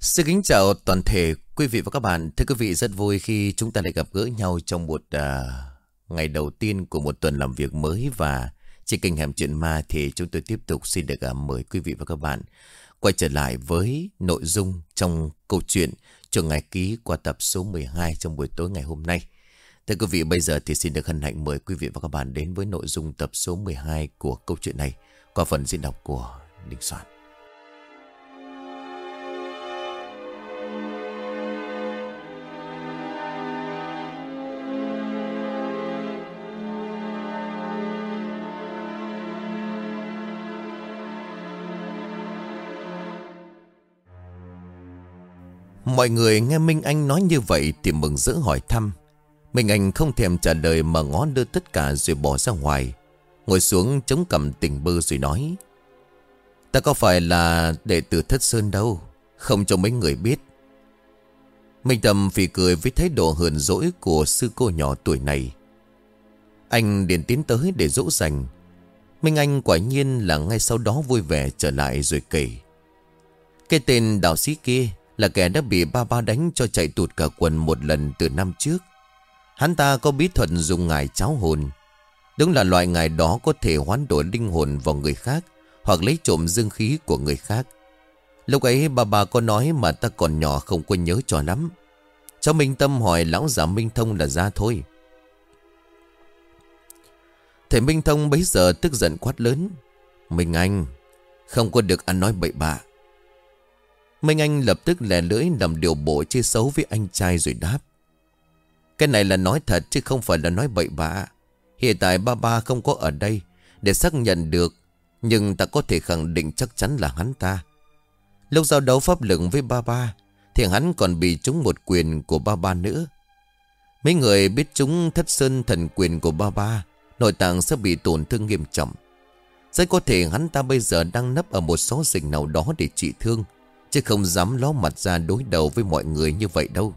Xin kính chào toàn thể quý vị và các bạn. Thưa quý vị, rất vui khi chúng ta lại gặp gỡ nhau trong một ngày đầu tiên của một tuần làm việc mới. Và trên kênh Hẻm Chuyện Ma thì chúng tôi tiếp tục xin được mời quý vị và các bạn quay trở lại với nội dung trong câu chuyện Trường Ngải Ký qua tập số 12 trong buổi tối ngày hôm nay. Thưa quý vị, bây giờ thì xin được hân hạnh mời quý vị và các bạn đến với nội dung tập số 12 của câu chuyện này qua phần diễn đọc của Đình Soạn. Mọi người nghe Minh Anh nói như vậy thì mừng rỡ hỏi thăm. Minh Anh không thèm trả lời mà ngó đưa tất cả rồi bỏ ra ngoài. Ngồi xuống chống cằm tỉnh bơ rồi nói: Ta có phải là đệ tử Thất Sơn đâu, không cho mấy người biết. Minh Tâm phì cười với thái độ hờn dỗi của sư cô nhỏ tuổi này. Anh liền tiến tới để dỗ dành. Minh Anh quả nhiên là ngay sau đó vui vẻ trở lại rồi kể: Cái tên đạo sĩ kia là kẻ đã bị ba đánh cho chạy tụt cả quần một lần từ năm trước. Hắn ta có bí thuật dùng ngải cháo hồn. Đúng là loại ngải đó có thể hoán đổi linh hồn vào người khác, hoặc lấy trộm dương khí của người khác. Lúc ấy bà có nói mà ta còn nhỏ không có nhớ cho lắm. Cháu Minh Tâm hỏi lão già Minh Thông là ra thôi. Thầy Minh Thông bấy giờ tức giận quát lớn: Minh Anh, không có được ăn nói bậy bạ. Minh Anh lập tức lè lưỡi làm điều bộ chê xấu với anh trai rồi đáp: Cái này là nói thật chứ không phải là nói bậy bạ. Hiện tại ba không có ở đây để xác nhận được, nhưng ta có thể khẳng định chắc chắn là hắn ta. Lúc giao đấu pháp lực với ba thì hắn còn bị trúng một quyền của ba nữa. Mấy người biết trúng Thất Sơn thần quyền của ba, nội tạng sẽ bị tổn thương nghiêm trọng. Rất có thể hắn ta bây giờ đang nấp ở một xó xỉnh nào đó để trị thương, chứ không dám ló mặt ra đối đầu với mọi người như vậy đâu.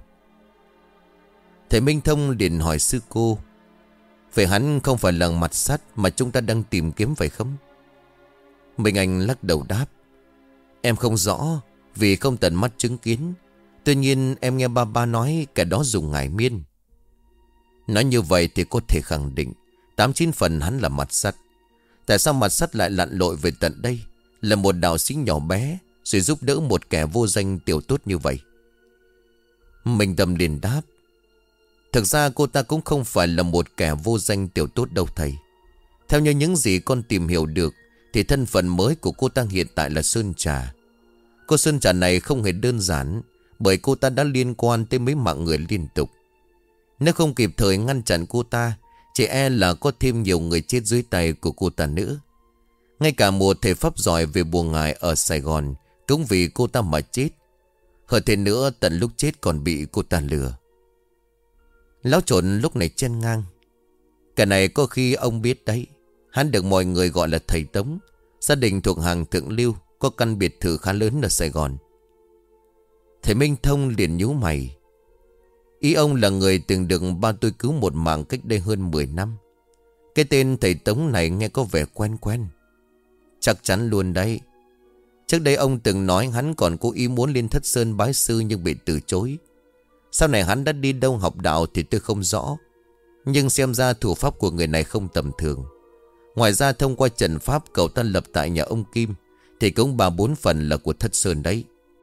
Thầy Minh Thông liền hỏi sư cô: Vậy hắn không phải là mặt sắt mà chúng ta đang tìm kiếm phải không? Minh Anh lắc đầu đáp: Em không rõ, vì không tận mắt chứng kiến. Tuy nhiên em nghe ba nói kẻ đó dùng ngải miên. Nói như vậy thì có thể khẳng định 89 phần hắn là mặt sắt. Tại sao mặt sắt lại lặn lội về tận đây, là một đạo sĩ nhỏ bé, rồi giúp đỡ một kẻ vô danh tiểu tốt như vậy? Minh Tâm liền đáp: Thực ra cô ta cũng không phải là một kẻ vô danh tiểu tốt đâu thầy. Theo như những gì con tìm hiểu được thì thân phận mới của cô ta hiện tại là Sơn Trà. Cô Sơn Trà này không hề đơn giản, bởi cô ta đã liên quan tới mấy mạng người liên tục. Nếu không kịp thời ngăn chặn cô ta, chỉ e là có thêm nhiều người chết dưới tay của cô ta nữa. Ngay cả một thầy pháp giỏi về bùa ngải ở Sài Gòn cũng vì cô ta mà chết. Hơn thế nữa, tận lúc chết còn bị cô ta lừa. Lão Trộn lúc này chen ngang: Cái này có khi ông biết đấy. Hắn được mọi người gọi là thầy Tống. Gia đình thuộc hàng thượng lưu, có căn biệt thự khá lớn ở Sài Gòn. Thầy Minh Thông liền nhíu mày. Ý ông là người từng được ba tôi cứu một mạng cách đây hơn 10 năm. Cái tên thầy Tống này nghe có vẻ quen quen. Chắc chắn luôn đấy. Trước đây ông từng nói hắn còn cố ý muốn lên Thất Sơn bái sư nhưng bị từ chối. Sau này hắn đã đi đâu học đạo thì tôi không rõ, nhưng xem ra thủ pháp của người này không tầm thường. Ngoài ra thông qua trận pháp cậu ta lập tại nhà ông Kim thì cũng 3-4 phần là của Thất Sơn đấy.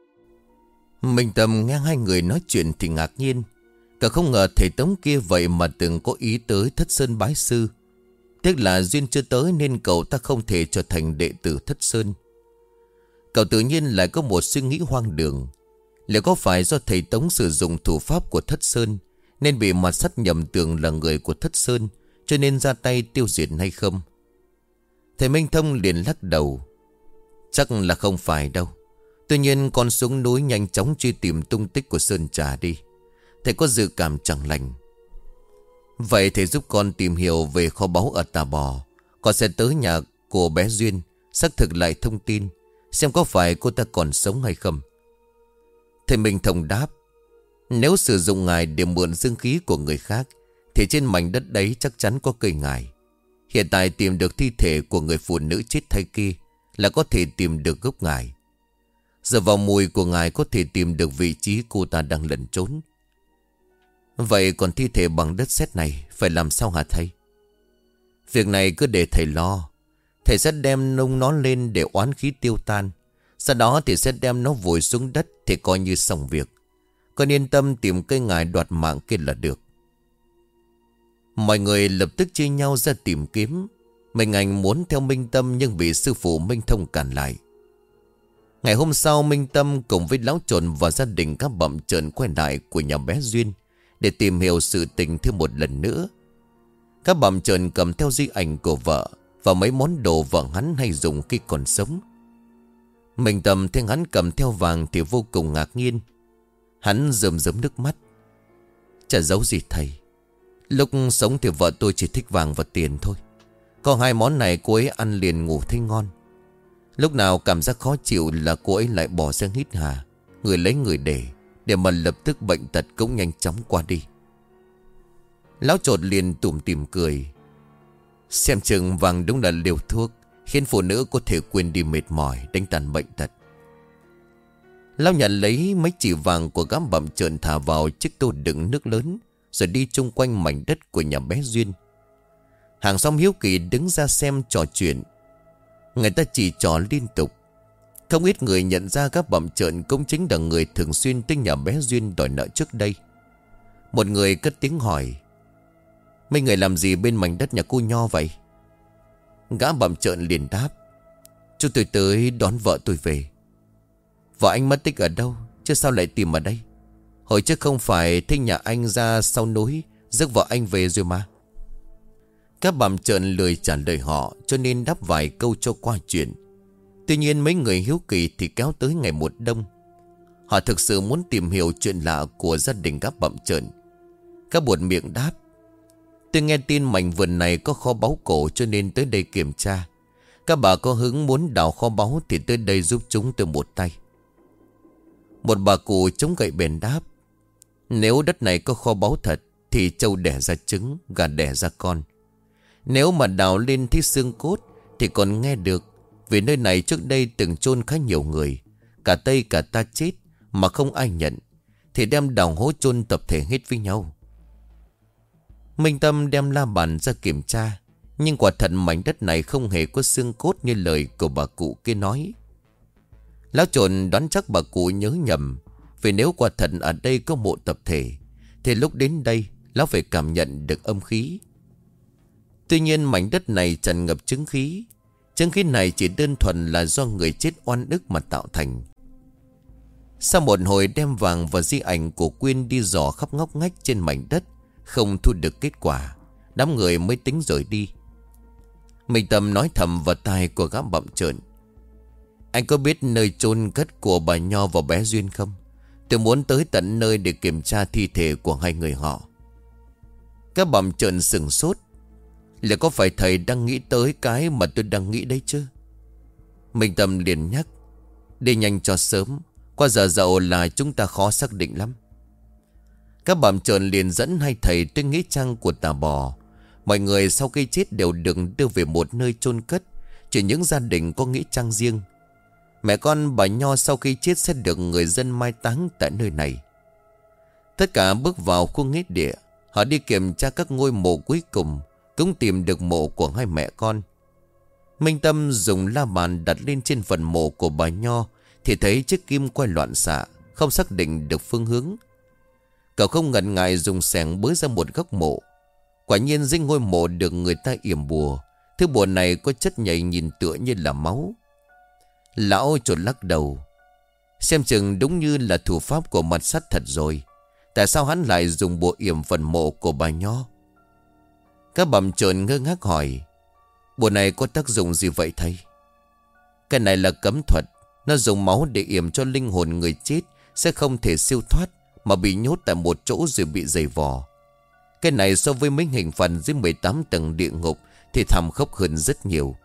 Minh Tâm nghe hai người nói chuyện thì ngạc nhiên. Cậu không ngờ thầy Tống kia vậy mà từng có ý tới Thất Sơn bái sư. Tiếc là duyên chưa tới nên cậu ta không thể trở thành đệ tử Thất Sơn. Cậu tự nhiên lại có một suy nghĩ hoang đường. Liệu có phải do thầy Tống sử dụng thủ pháp của Thất Sơn nên bị mặt sắt nhầm tưởng là người của Thất Sơn, cho nên ra tay tiêu diệt hay không? Thầy Minh Thông liền lắc đầu: Chắc là không phải đâu. Tuy nhiên con xuống núi nhanh chóng truy tìm tung tích của Sơn Trà đi. Thầy có dự cảm chẳng lành. Vậy thầy giúp con tìm hiểu về kho báu ở Tà Bò. Con sẽ tới nhà của bé Duyên, xác thực lại thông tin, xem có phải cô ta còn sống hay không. Thầy Minh Thông đáp: Nếu sử dụng ngài để mượn dương khí của người khác thì trên mảnh đất đấy chắc chắn có cây ngài. Hiện tại tìm được thi thể của người phụ nữ chết thay kia là có thể tìm được gốc ngài. Giờ vào mùi của ngài có thể tìm được vị trí cô ta đang lẩn trốn. Vậy còn thi thể bằng đất sét này phải làm sao hả thầy? Việc này cứ để thầy lo. Thầy sẽ đem nung nó lên để oán khí tiêu tan. Sau đó thì sẽ đem nó vùi xuống đất thì coi như xong việc. Con yên tâm tìm cây ngải đoạt mạng kia là được. Mọi người lập tức chia nhau ra tìm kiếm. Minh Anh muốn theo Minh Tâm nhưng bị sư phụ Minh Thông cản lại. Ngày hôm sau Minh Tâm cùng với lão trồn và gia đình các bậm trợn quay lại của nhà bé Duyên để tìm hiểu sự tình thêm một lần nữa. Các bậm trợn cầm theo di ảnh của vợ và mấy món đồ vợ hắn hay dùng khi còn sống. Minh Tâm thấy hắn cầm theo vàng thì vô cùng ngạc nhiên. Hắn rơm rớm nước mắt. Chả giấu gì thầy. Lúc sống thì vợ tôi chỉ thích vàng và tiền thôi. Có hai món này cô ấy ăn liền ngủ thấy ngon. Lúc nào cảm giác khó chịu là cô ấy lại bỏ ra hít hà, người lấy người để mà lập tức bệnh tật cũng nhanh chóng qua đi. Lão Trột liền tủm tỉm cười. Xem chừng vàng đúng là liều thuốc khiến phụ nữ có thể quên đi mệt mỏi, đánh tan bệnh tật. Lão nhận lấy mấy chỉ vàng của gã bậm trợn thả vào chiếc tô đựng nước lớn, rồi đi chung quanh mảnh đất của nhà bé Duyên. Hàng xóm hiếu kỳ đứng ra xem trò chuyện. Người ta chỉ trò liên tục. Không ít người nhận ra các bậm trợn cũng chính là người thường xuyên tới nhà bé Duyên đòi nợ trước đây. Một người cất tiếng hỏi: mấy người làm gì bên mảnh đất nhà cô Nho vậy? Gã bậm trợn liền đáp: chúng tôi tới đón vợ tôi về. Vợ anh mất tích ở đâu chứ sao lại tìm ở đây? Hồi trước không phải thấy nhà anh ra sau núi rước vợ anh về rồi mà. Các bậm trợn lười trả lời họ, cho nên đáp vài câu cho qua chuyện. Tuy nhiên mấy người hiếu kỳ thì kéo tới ngày một đông. Họ thực sự muốn tìm hiểu chuyện lạ của gia đình các bậm trợn. Các buột miệng đáp: tôi nghe tin mảnh vườn này có kho báu cổ cho nên tới đây kiểm tra. Các bà có hứng muốn đào kho báu thì tới đây giúp chúng tôi một tay. Một bà cụ chống gậy bền đáp: nếu đất này có kho báu thật thì trâu đẻ ra trứng, gà đẻ ra con. Nếu mà đào lên thấy xương cốt thì còn nghe được, vì nơi này trước đây từng chôn khá nhiều người, cả Tây cả ta chết mà không ai nhận, thì đem đào hố chôn tập thể hết với nhau. Minh Tâm đem la bàn ra kiểm tra, nhưng quả thật mảnh đất này không hề có xương cốt như lời của bà cụ kia nói. Lão Trồn đoán chắc bà cụ nhớ nhầm, vì nếu quả thật ở đây có mộ tập thể thì lúc đến đây lão phải cảm nhận được âm khí. Tuy nhiên mảnh đất này tràn ngập chứng khí. Chứng khí này chỉ đơn thuần là do người chết oan ức mà tạo thành. Sau một hồi đem vàng và di ảnh của Quyên đi dò khắp ngóc ngách trên mảnh đất, không thu được kết quả, đám người mới tính rời đi. Minh Tâm nói thầm vào tai của gã bậm trợn: anh có biết nơi chôn cất của bà Nho và bé Duyên không? Tôi muốn tới tận nơi để kiểm tra thi thể của hai người họ. Các bậm trợn sửng sốt. Liệu có phải thầy đang nghĩ tới cái mà tôi đang nghĩ đấy chứ? Minh Tâm liền nhắc: đi nhanh cho sớm, qua giờ dậu là chúng ta khó xác định lắm. Các bậm trợn liền dẫn hai thầy tới nghĩa trang của Tà Bò. Mọi người sau khi chết đều được đưa về một nơi chôn cất, chỉ những gia đình có nghĩa trang riêng. Mẹ con bà Nho sau khi chết sẽ được người dân mai táng tại nơi này. Tất cả bước vào khu nghĩa địa. Họ đi kiểm tra các ngôi mộ cuối cùng, cũng tìm được mộ của hai mẹ con. Minh Tâm dùng la bàn đặt lên trên phần mộ của bà Nho thì thấy chiếc kim quay loạn xạ, không xác định được phương hướng. Cậu không ngần ngại dùng xẻng bới ra một góc mộ. Quả nhiên dưới ngôi mộ được người ta yểm bùa. Thứ bùa này có chất nhầy nhìn tựa như là máu. Lão Trột lắc đầu: xem chừng đúng như là thủ pháp của mặt sắt thật rồi. Tại sao hắn lại dùng bùa yểm phần mộ của bà Nho? Các bậm trợn ngơ ngác hỏi: bùa này có tác dụng gì vậy thầy? Cái này là cấm thuật. Nó dùng máu để yểm cho linh hồn người chết sẽ không thể siêu thoát, mà bị nhốt tại một chỗ rồi bị giày vò. Cái này so với mấy hình phạt dưới 18 tầng địa ngục thì thảm khốc hơn rất nhiều.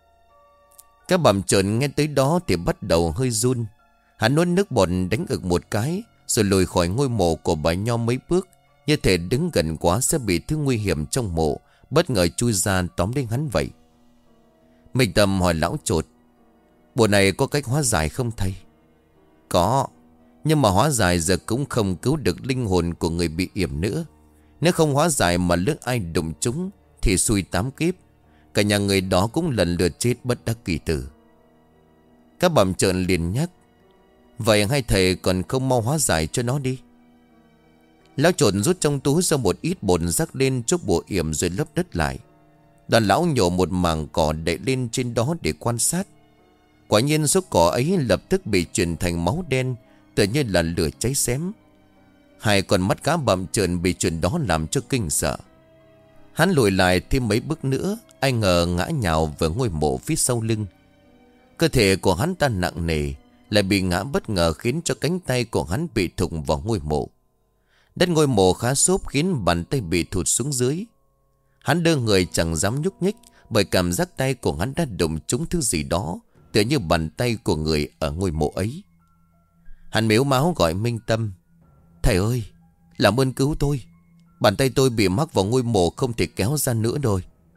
Các bậm trợn nghe tới đó thì bắt đầu hơi run. Hắn nuốt nước bọt đánh ực một cái, rồi lùi khỏi ngôi mộ của bà Nho mấy bước, như thể đứng gần quá sẽ bị thứ nguy hiểm trong mộ bất ngờ chui ra tóm đến hắn vậy. Minh Tâm hỏi lão Trột: bùa này có cách hóa giải không thầy? Có. Nhưng mà hóa giải giờ cũng không cứu được linh hồn của người bị yểm nữa. Nếu không hóa giải mà lỡ ai đụng chúng thì xui 8 kiếp. Cả nhà người đó cũng lần lượt chết bất đắc kỳ tử. Các bẩm trợn liền nhắc: vậy hai thầy còn không mau hóa giải cho nó đi. Lão trộn rút trong túi ra một ít bột rắc lên chốt bùa yểm rồi lấp đất lại. Đoàn lão nhổ một mảng cỏ đậy lên trên đó để quan sát. Quả nhiên số cỏ ấy lập tức bị chuyển thành máu đen, tựa như là lửa cháy xém. Hai con mắt cá bặm trợn bị chuyện đó làm cho kinh sợ. Hắn lùi lại thêm mấy bước nữa, ai ngờ ngã nhào vào ngôi mộ phía sau lưng. Cơ thể của hắn ta nặng nề, lại bị ngã bất ngờ khiến cho cánh tay của hắn bị thủng vào ngôi mộ. Đất ngôi mộ khá xốp khiến bàn tay bị thụt xuống dưới. Hắn đưa người chẳng dám nhúc nhích, bởi cảm giác tay của hắn đã đụng trúng thứ gì đó, tựa như bàn tay của người ở ngôi mộ ấy. Hắn mếu máo gọi Minh Tâm: thầy ơi, làm ơn cứu tôi. Bàn tay tôi bị mắc vào ngôi mộ, không thể kéo ra nữa rồi.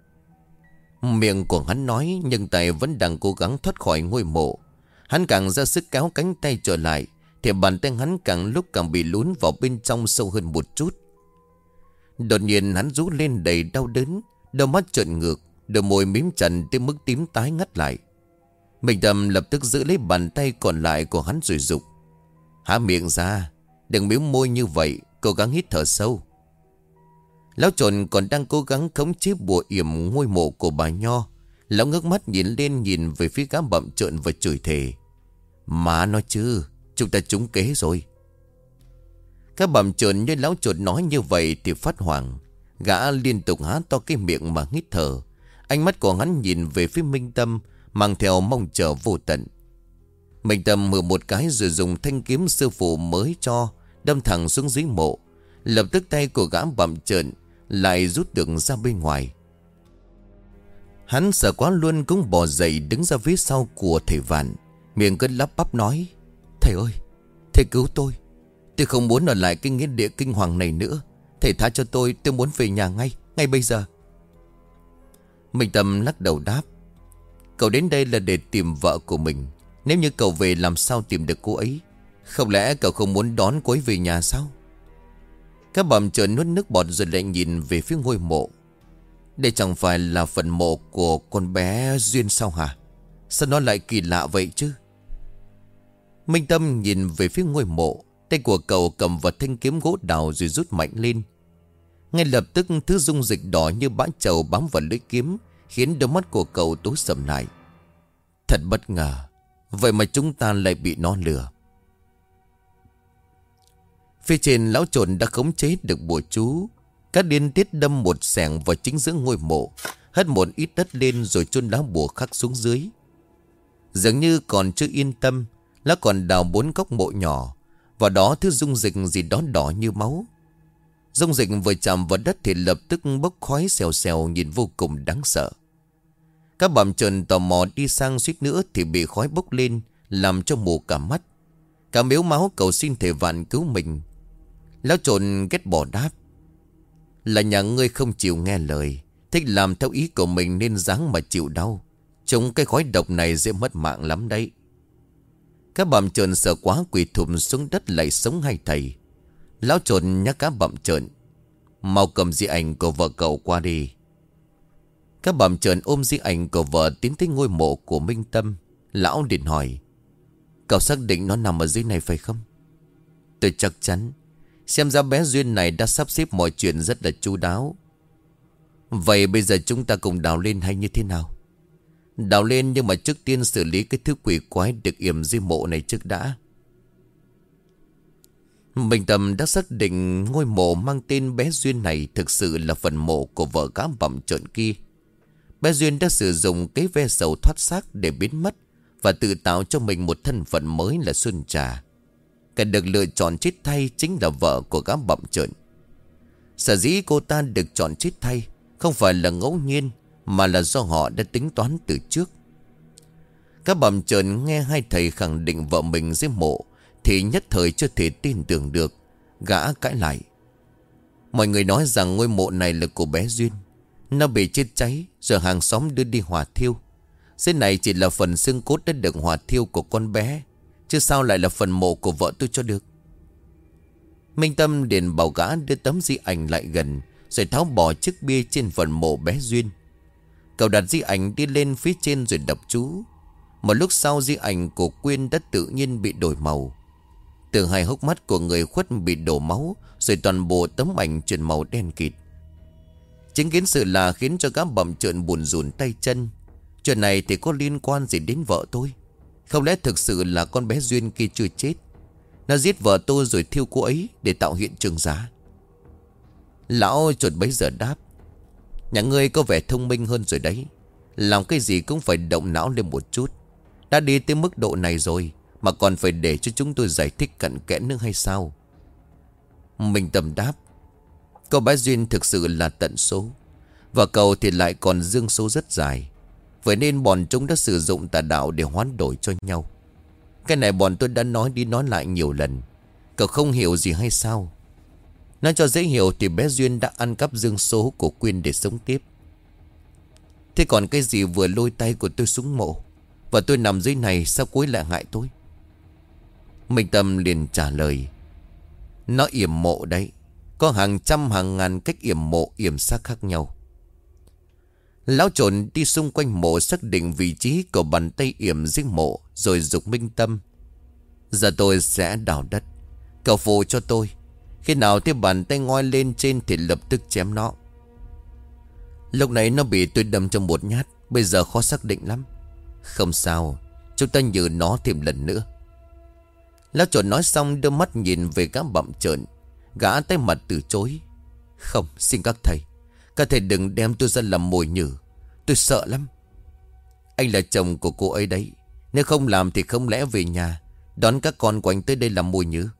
Miệng của hắn nói, nhưng tay vẫn đang cố gắng thoát khỏi ngôi mộ. Hắn càng ra sức kéo cánh tay trở lại, thì bàn tay hắn càng lúc càng bị lún vào bên trong sâu hơn một chút. Đột nhiên hắn rú lên đầy đau đớn, đôi mắt trợn ngược, đôi môi mím chặt tới mức tím tái ngắt lại. Minh Tâm lập tức giữ lấy bàn tay còn lại của hắn rồi dục: há miệng ra, đừng mím môi như vậy, cố gắng hít thở sâu. Lão trộn còn đang cố gắng khống chế bùa yểm ngôi mộ của bà Nho. Lão ngước mắt nhìn lên, nhìn về phía gã bặm trợn và chửi thề: má nói chứ, chúng ta trúng kế rồi. Các bặm trợn như lão trộn nói như vậy thì phát hoảng. Gã liên tục há to cái miệng mà hít thở. Ánh mắt của hắn nhìn về phía Minh Tâm, mang theo mong chờ vô tận. Minh Tâm hừ một cái rồi dùng thanh kiếm sư phụ mới cho đâm thẳng xuống dưới mộ. Lập tức tay của gã bặm trợn lại rút được ra bên ngoài. Hắn sợ quá luôn cũng bò dậy đứng ra phía sau của thầy Vạn, miệng cứ lắp bắp nói: thầy ơi, thầy cứu tôi. Tôi không muốn ở lại cái nghĩa địa kinh hoàng này nữa. Thầy tha cho tôi muốn về nhà ngay bây giờ. Minh Tâm lắc đầu đáp: cậu đến đây là để tìm vợ của mình. Nếu như cậu về làm sao tìm được cô ấy? Không lẽ cậu không muốn đón cô ấy về nhà sao? Các bầm trợn nuốt nước bọt rồi lại nhìn về phía ngôi mộ. Đây chẳng phải là phần mộ của con bé Duyên sao hả? Sao nó lại kỳ lạ vậy chứ? Minh Tâm nhìn về phía ngôi mộ. Tay của cậu cầm vào thanh kiếm gỗ đào rồi rút mạnh lên. Ngay lập tức thứ dung dịch đỏ như bã trầu bám vào lưỡi kiếm, khiến đôi mắt của cậu tối sầm lại. Thật bất ngờ, vậy mà chúng ta lại bị nó lừa. Phía trên lão trộn đã khống chế được bùa chú. Các điên tiết đâm một xẻng vào chính giữa ngôi mộ, hất một ít đất lên rồi chôn lá bùa khắc xuống dưới. Dường như còn chưa yên tâm, lão còn đào 4 góc mộ nhỏ. Vào đó thứ dung dịch gì đó đỏ như máu. Dung dịch vừa chạm vào đất thì lập tức bốc khói xèo xèo, nhìn vô cùng đáng sợ. Các bầm trợn tò mò đi sang, suýt nữa thì bị khói bốc lên, làm cho mù cả mắt. Cả mếu máu cầu xin thầy Vạn cứu mình. Lão trộn ghét bỏ đáp: là nhà ngươi không chịu nghe lời, thích làm theo ý của mình nên dáng mà chịu đau. Trông cái khói độc này dễ mất mạng lắm đấy. Các bầm trợn sợ quá quỳ thụp xuống đất lại sống hai thầy. Lão trộn nhắc các bầm trợn: mau cầm di ảnh của vợ cậu qua đi. Các bầm trợn ôm di ảnh của vợ tiến tới ngôi mộ của Minh Tâm. Lão liền hỏi: cậu xác định nó nằm ở dưới này phải không? Tôi chắc chắn. Xem ra bé Duyên này đã sắp xếp mọi chuyện rất là chu đáo. Vậy bây giờ chúng ta cùng đào lên hay như thế nào? Đào lên, nhưng mà trước tiên xử lý cái thứ quỷ quái được yểm dưới mộ này trước đã. Minh Tâm đã xác định ngôi mộ mang tên bé Duyên này thực sự là phần mộ của vợ gã bặm trợn kia. Bé Duyên đã sử dụng cái ve sầu thoát xác để biến mất và tự tạo cho mình một thân phận mới là Xuân Trà. Kẻ được lựa chọn chết thay chính là vợ của gã bặm trợn. Sở dĩ cô ta được chọn chết thay không phải là ngẫu nhiên, mà là do họ đã tính toán từ trước. Các bặm trợn nghe hai thầy khẳng định vợ mình dưới mộ thì nhất thời chưa thể tin tưởng được. Gã cãi lại: mọi người nói rằng ngôi mộ này là của bé Duyên. Nó bị chết cháy rồi hàng xóm đưa đi hỏa thiêu. Dưới này chỉ là phần xương cốt đã được hỏa thiêu của con bé. chứ sao lại là phần mộ của vợ tôi cho được. Minh Tâm liền bảo gã đưa tấm di ảnh lại gần, rồi tháo bỏ chiếc bia trên phần mộ bé Duyên. Cậu đặt di ảnh đi lên phía trên rồi đọc chú. Một lúc sau di ảnh của Quyên đã tự nhiên bị đổi màu. Từ hai hốc mắt của người khuất bị đổ máu, rồi toàn bộ tấm ảnh chuyển màu đen kịt. Chứng kiến sự là khiến cho gã bầm trợn buồn rùn tay chân. Chuyện này thì có liên quan gì đến vợ tôi? Không lẽ thực sự là con bé Duyên kia chưa chết? Nó giết vợ tôi rồi thiêu cô ấy để tạo hiện trường giả. Lão chuột bấy giờ đáp: nhà ngươi có vẻ thông minh hơn rồi đấy. Làm cái gì cũng phải động não lên một chút. Đã đi tới mức độ này rồi mà còn phải để cho chúng tôi giải thích cặn kẽ nữa hay sao? Minh Tâm đáp: cô bé Duyên thực sự là tận số, và cậu thì lại còn dương số rất dài. Vậy nên bọn chúng đã sử dụng tà đạo để hoán đổi cho nhau. Cái này bọn tôi đã nói đi nói lại nhiều lần. Cậu không hiểu gì hay sao? Nói cho dễ hiểu thì bé Duyên đã ăn cắp dương số của Quyên để sống tiếp. Thế còn cái gì vừa lôi tay của tôi xuống mộ, và tôi nằm dưới này, sao cuối lại hại tôi? Minh Tâm liền trả lời: nó yểm mộ đấy. Có hàng trăm hàng ngàn cách yểm mộ, yểm xác khác nhau. Lão trộn đi xung quanh mộ xác định vị trí của bàn tay yểm dưới mộ, rồi giục Minh Tâm: giờ tôi sẽ đào đất, cậu phụ cho tôi. Khi nào thấy bàn tay ngoi lên trên thì lập tức chém nó. Lúc nãy nó bị tôi đâm trong một nhát, bây giờ khó xác định lắm. Không sao, chúng ta nhử nó thêm lần nữa. Lão trộn nói xong đưa mắt nhìn về gã bặm trợn. Gã tay mặt từ chối: không, xin các thầy đừng đem tôi ra làm mồi nhử. Tôi sợ lắm. Anh là chồng của cô ấy đấy. Nếu không làm thì không lẽ về nhà đón các con của anh tới đây làm mồi nhử?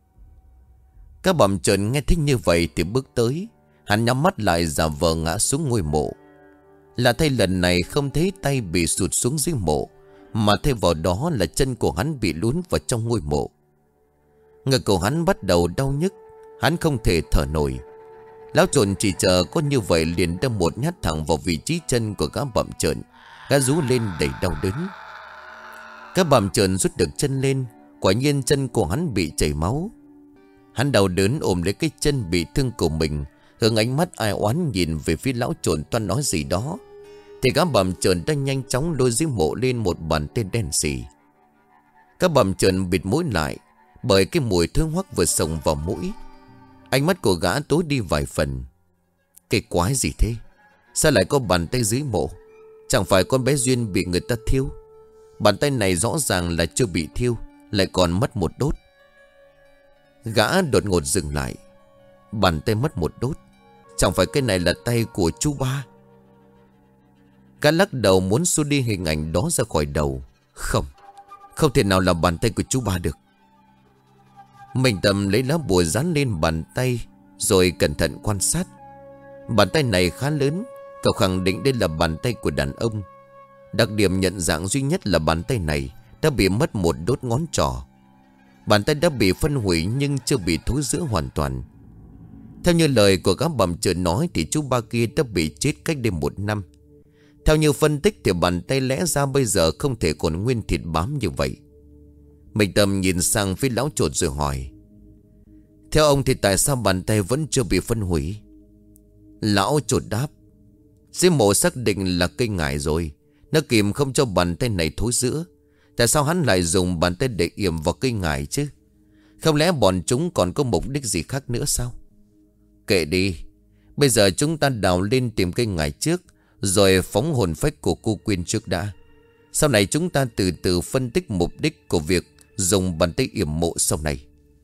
Các bặm trợn nghe thích như vậy thì bước tới. Hắn nhắm mắt lại giả vờ ngã xuống ngôi mộ. Là thay lần này không thấy tay bị sụt xuống dưới mộ, mà thay vào đó là chân của hắn bị lún vào trong ngôi mộ. Ngực của hắn bắt đầu đau nhức. Hắn không thể thở nổi. Lão trộn chỉ chờ có như vậy liền đâm một nhát thẳng vào vị trí chân của gã bặm trợn. Gã rú lên đầy đau đớn. Gã bặm trợn rút được chân lên. Quả nhiên chân của hắn bị chảy máu. Hắn đau đớn ôm lấy cái chân bị thương của mình, hướng ánh mắt ai oán nhìn về phía lão trộn toan nói gì đó, thì gã bặm trợn đã nhanh chóng lôi dưới mộ lên một bàn tay đen sì. Các bặm trợn bịt mũi lại, bởi cái mùi thơm hoắc vừa xông vào mũi. Ánh mắt của gã tối đi vài phần. Cái quái gì thế? Sao lại có bàn tay dưới mộ? Chẳng phải con bé Duyên bị người ta thiêu? Bàn tay này rõ ràng là chưa bị thiêu, lại còn mất một đốt. Gã đột ngột dừng lại. Bàn tay mất một đốt? Chẳng phải cái này là tay của chú Ba? Gã lắc đầu muốn xua đi hình ảnh đó ra khỏi đầu. Không, không thể nào là bàn tay của chú Ba được. Minh Tâm lấy lá bùa dán lên bàn tay, rồi cẩn thận quan sát. Bàn tay này khá lớn. Cậu khẳng định đây là bàn tay của đàn ông. Đặc điểm nhận dạng duy nhất là bàn tay này đã bị mất một đốt ngón trỏ. Bàn tay đã bị phân hủy nhưng chưa bị thối rữa hoàn toàn. Theo như lời của gã bặm trợn nói thì chú Ba kia đã bị chết cách đây 1 năm. Theo như phân tích thì bàn tay lẽ ra bây giờ không thể còn nguyên thịt bám như vậy. Minh Tâm nhìn sang phía lão trột rồi hỏi: theo ông thì tại sao bàn tay vẫn chưa bị phân hủy? Lão trột đáp: dưới mộ xác định là cây ngải rồi, nó kìm không cho bàn tay này thối rữa. Tại sao hắn lại dùng bàn tay để yểm vào cây ngải chứ? Không lẽ bọn chúng còn có mục đích gì khác nữa sao? Kệ đi. Bây giờ chúng ta đào lên tìm cây ngải trước, rồi phóng hồn phách của cô Quyên trước đã. Sau này chúng ta từ từ phân tích mục đích của việc dùng bàn tay yểm mộ sau này.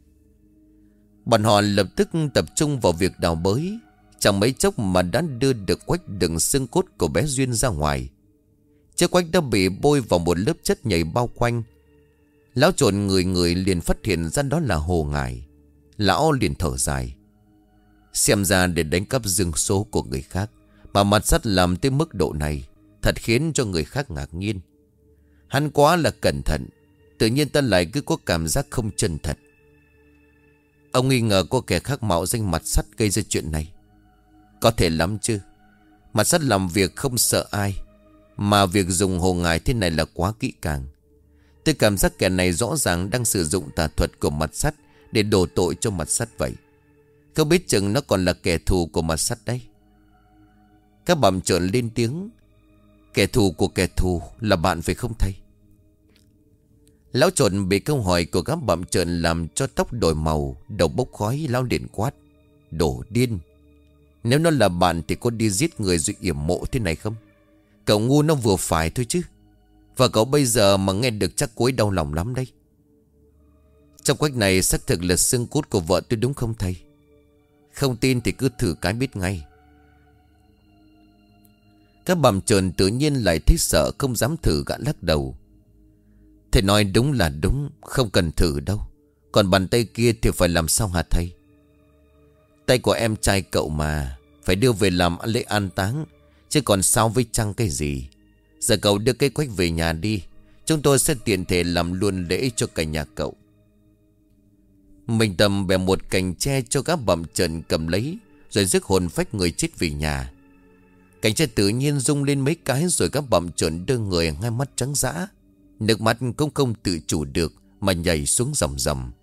Bọn họ lập tức tập trung vào việc đào bới. Chẳng mấy chốc mà đã đưa được quách đựng xương cốt của bé Duyên ra ngoài. Chiếc quách đã bị bôi vào một lớp chất nhầy bao quanh. Lão trộn người liền phát hiện ra đó là hồ ngải. Lão liền thở dài. Xem ra để đánh cắp dương số của người khác mà mặt sắt làm tới mức độ này, thật khiến cho người khác ngạc nhiên. Hắn quá là cẩn thận, tự nhiên ta lại cứ có cảm giác không chân thật. Ông nghi ngờ có kẻ khác mạo danh mặt sắt gây ra chuyện này? Có thể lắm chứ. Mặt sắt làm việc không sợ ai, mà việc dùng hồ ngải thế này là quá kỹ càng. Tôi cảm giác kẻ này rõ ràng đang sử dụng tà thuật của mặt sắt để đổ tội cho mặt sắt vậy. Không biết chừng nó còn là kẻ thù của mặt sắt đấy. Các bầm trợn lên tiếng. Kẻ thù của kẻ thù là bạn phải không thầy? Lão trộn bị câu hỏi của các bầm trợn làm cho tóc đổi màu, đầu bốc khói. Lão liền quát: Đồ điên! Nếu nó là bạn thì có đi giết người rồi yểm mộ thế này không? Cậu ngu nó vừa phải thôi chứ. Và cậu bây giờ mà nghe được chắc cô ấy đau lòng lắm đấy. Trong quách này xác thực là xương cốt của vợ tôi đúng không thầy? Không tin thì cứ thử cái biết ngay. Các bầm trợn tự nhiên lại thấy sợ, không dám thử. Gã lắc đầu: Thầy nói đúng là đúng, không cần thử đâu. Còn bàn tay kia thì phải làm sao hả thầy? Tay của em trai cậu mà, phải đưa về làm lễ an táng, chứ còn sao với chăng cái gì. Giờ cậu đưa cây quách về nhà đi, chúng tôi sẽ tiện thể làm luôn lễ cho cả nhà cậu. Mình Tâm bẻ một cành tre cho các bầm trợn cầm lấy, rồi rước hồn phách người chết về nhà. Cành tre tự nhiên rung lên mấy cái, rồi các bầm trợn đưa người hai mắt trắng dã, nước mắt cũng không tự chủ được mà nhảy xuống ròng ròng.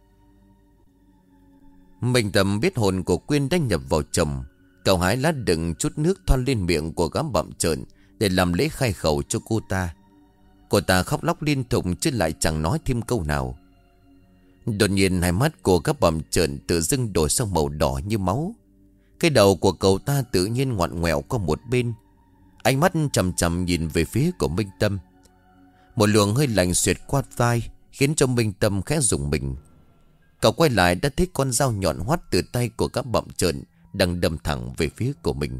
Mình Tâm biết hồn của Quyên đã nhập vào chồng. Cậu hái lá đựng chút nước thoa lên miệng của gã bặm trợn để làm lễ khai khẩu cho cô ta. Cô ta khóc lóc liên tục chứ lại chẳng nói thêm câu nào. Đột nhiên hai mắt của các bặm trợn tự dưng đổi sang màu đỏ như máu. Cái đầu của cậu ta tự nhiên ngoằn ngoèo qua một bên, ánh mắt chằm chằm nhìn về phía của Minh Tâm. Một luồng hơi lạnh xuyệt qua vai khiến cho Minh Tâm khẽ rùng mình. Cậu quay lại đã thấy con dao nhọn hoắt từ tay của các bặm trợn đang đâm thẳng về phía của mình.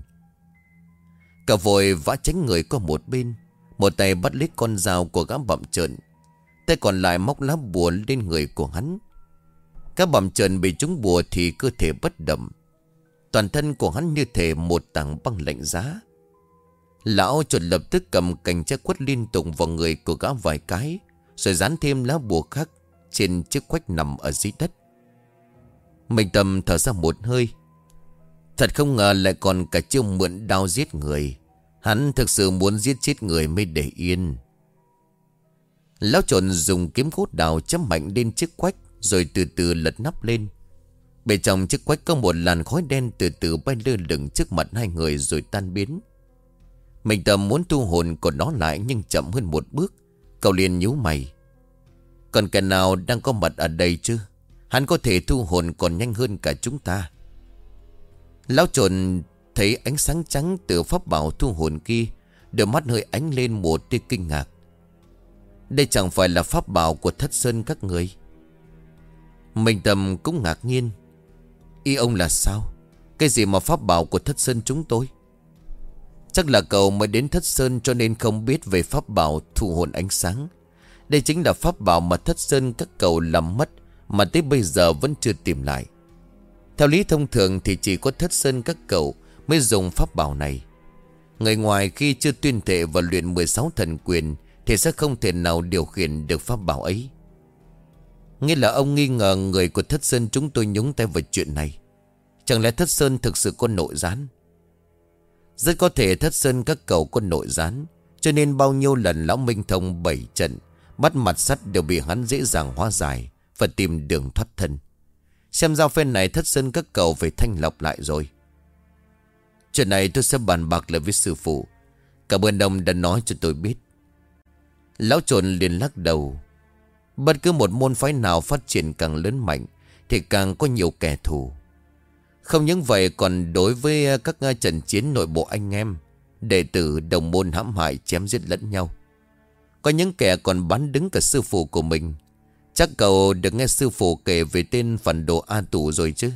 Cậu vội vã tránh người qua một bên, một tay bắt lấy con dao của gã bặm trợn, tay còn lại móc lá bùa lên người của hắn. Các bặm trợn bị trúng bùa thì cơ thể bất động, toàn thân của hắn như thể một tảng băng lạnh giá. Lão chuột lập tức cầm cành tre quất liên tục vào người của gã vài cái, rồi dán thêm lá bùa khác trên chiếc quách nằm ở dưới đất. Minh Tâm thở ra một hơi. Thật không ngờ lại còn cả chiêu mượn đao giết người. Hắn thực sự muốn giết chết người mới để yên. Lão trộn dùng kiếm cốt đào chém mạnh lên chiếc quách, rồi từ từ lật nắp lên. Bên trong chiếc quách có một làn khói đen từ từ bay lơ lửng trước mặt hai người rồi tan biến. Minh Tâm muốn thu hồn của nó lại nhưng chậm hơn một bước. Cậu liền nhíu mày. Còn kẻ nào đang có mặt ở đây chứ? Hắn có thể thu hồn còn nhanh hơn cả chúng ta. Lão trộn thấy ánh sáng trắng từ pháp bảo thu hồn kia, đôi mắt hơi ánh lên một tia kinh ngạc. Đây chẳng phải là pháp bảo của Thất Sơn các người? Minh Tâm cũng ngạc nhiên. Ý ông là sao? Cái gì mà pháp bảo của Thất Sơn chúng tôi? Chắc là cậu mới đến Thất Sơn cho nên không biết về pháp bảo thu hồn ánh sáng. Đây chính là pháp bảo mà Thất Sơn các cậu làm mất mà tới bây giờ vẫn chưa tìm lại. Theo lý thông thường thì chỉ có Thất Sơn các cậu mới dùng pháp bảo này. Người ngoài khi chưa tuyên thệ và luyện 16 thần quyền thì sẽ không thể nào điều khiển được pháp bảo ấy. Nghĩa là ông nghi ngờ người của Thất Sơn chúng tôi nhúng tay vào chuyện này. Chẳng lẽ Thất Sơn thực sự có nội gián? Rất có thể Thất Sơn các cậu có nội gián, cho nên bao nhiêu lần Lão Minh Thông bảy trận bắt mặt sắt đều bị hắn dễ dàng hóa giải và tìm đường thoát thân. Xem ra phen này Thất Sơn các cậu phải thanh lọc lại rồi. Chuyện này tôi sẽ bàn bạc lại với sư phụ. Cảm ơn ông đã nói cho tôi biết. Lão trộn liền lắc đầu. Bất cứ một môn phái nào phát triển càng lớn mạnh thì càng có nhiều kẻ thù. Không những vậy, còn đối với các trận chiến nội bộ anh em, đệ tử đồng môn hãm hại chém giết lẫn nhau. Có những kẻ còn bán đứng cả sư phụ của mình. Chắc cậu được nghe sư phụ kể về tên phản đồ A Tù rồi chứ?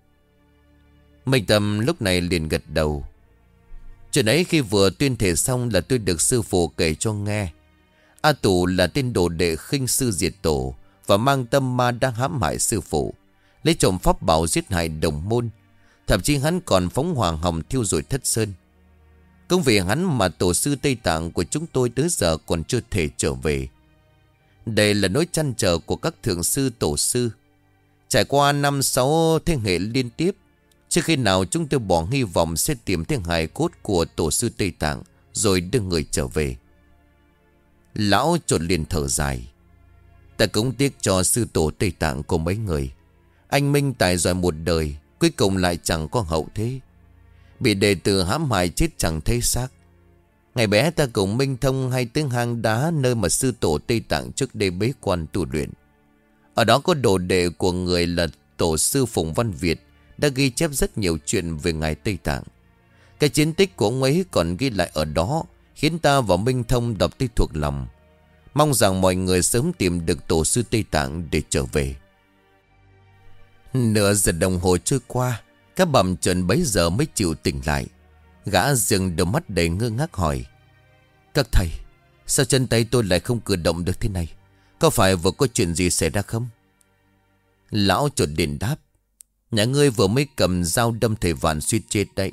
Minh Tâm lúc này liền gật đầu. Chuyện ấy khi vừa tuyên thể xong là tôi được sư phụ kể cho nghe. A Tù là tên đồ đệ khinh sư diệt tổ và mang tâm ma đang hãm hại sư phụ, lấy trộm pháp bảo giết hại đồng môn. Thậm chí hắn còn phóng hoàng hồng thiêu rụi Thất Sơn. Cũng vì hắn mà tổ sư Tây Tạng của chúng tôi tới giờ còn chưa thể trở về. Đây là nỗi trăn trở của các thượng sư tổ sư. Trải qua 5-6 thế hệ liên tiếp, trước khi nào chúng tôi bỏ hy vọng sẽ tìm thấy hài cốt của tổ sư Tây Tạng rồi đưa người trở về. Lão trộn liền thở dài. Ta cũng tiếc cho sư tổ Tây Tạng của mấy người. Anh Minh tài giỏi một đời, cuối cùng lại chẳng có hậu thế. Bị đệ tử hãm hại chết chẳng thấy xác. Ngày bé ta cùng Minh Thông hay tới hang đá nơi mà sư tổ Tây Tạng trước đây bế quan tu luyện. Ở đó có đồ đệ của người là tổ sư Phùng Văn Việt đã ghi chép rất nhiều chuyện về ngài Tây Tạng. Cái chiến tích của ông ấy còn ghi lại ở đó, khiến ta và Minh Thông đọc tới thuộc lòng. Mong rằng mọi người sớm tìm được tổ sư Tây Tạng để trở về. Nửa giờ đồng hồ trôi qua, các bầm trần bấy giờ mới chịu tỉnh lại. Gã dừng đôi mắt đầy ngơ ngác hỏi: các thầy, sao chân tay tôi lại không cử động được thế này? Có phải vừa có chuyện gì xảy ra không? Lão chột điện đáp: nhà ngươi vừa mới cầm dao đâm thầy Vạn suýt chết đấy.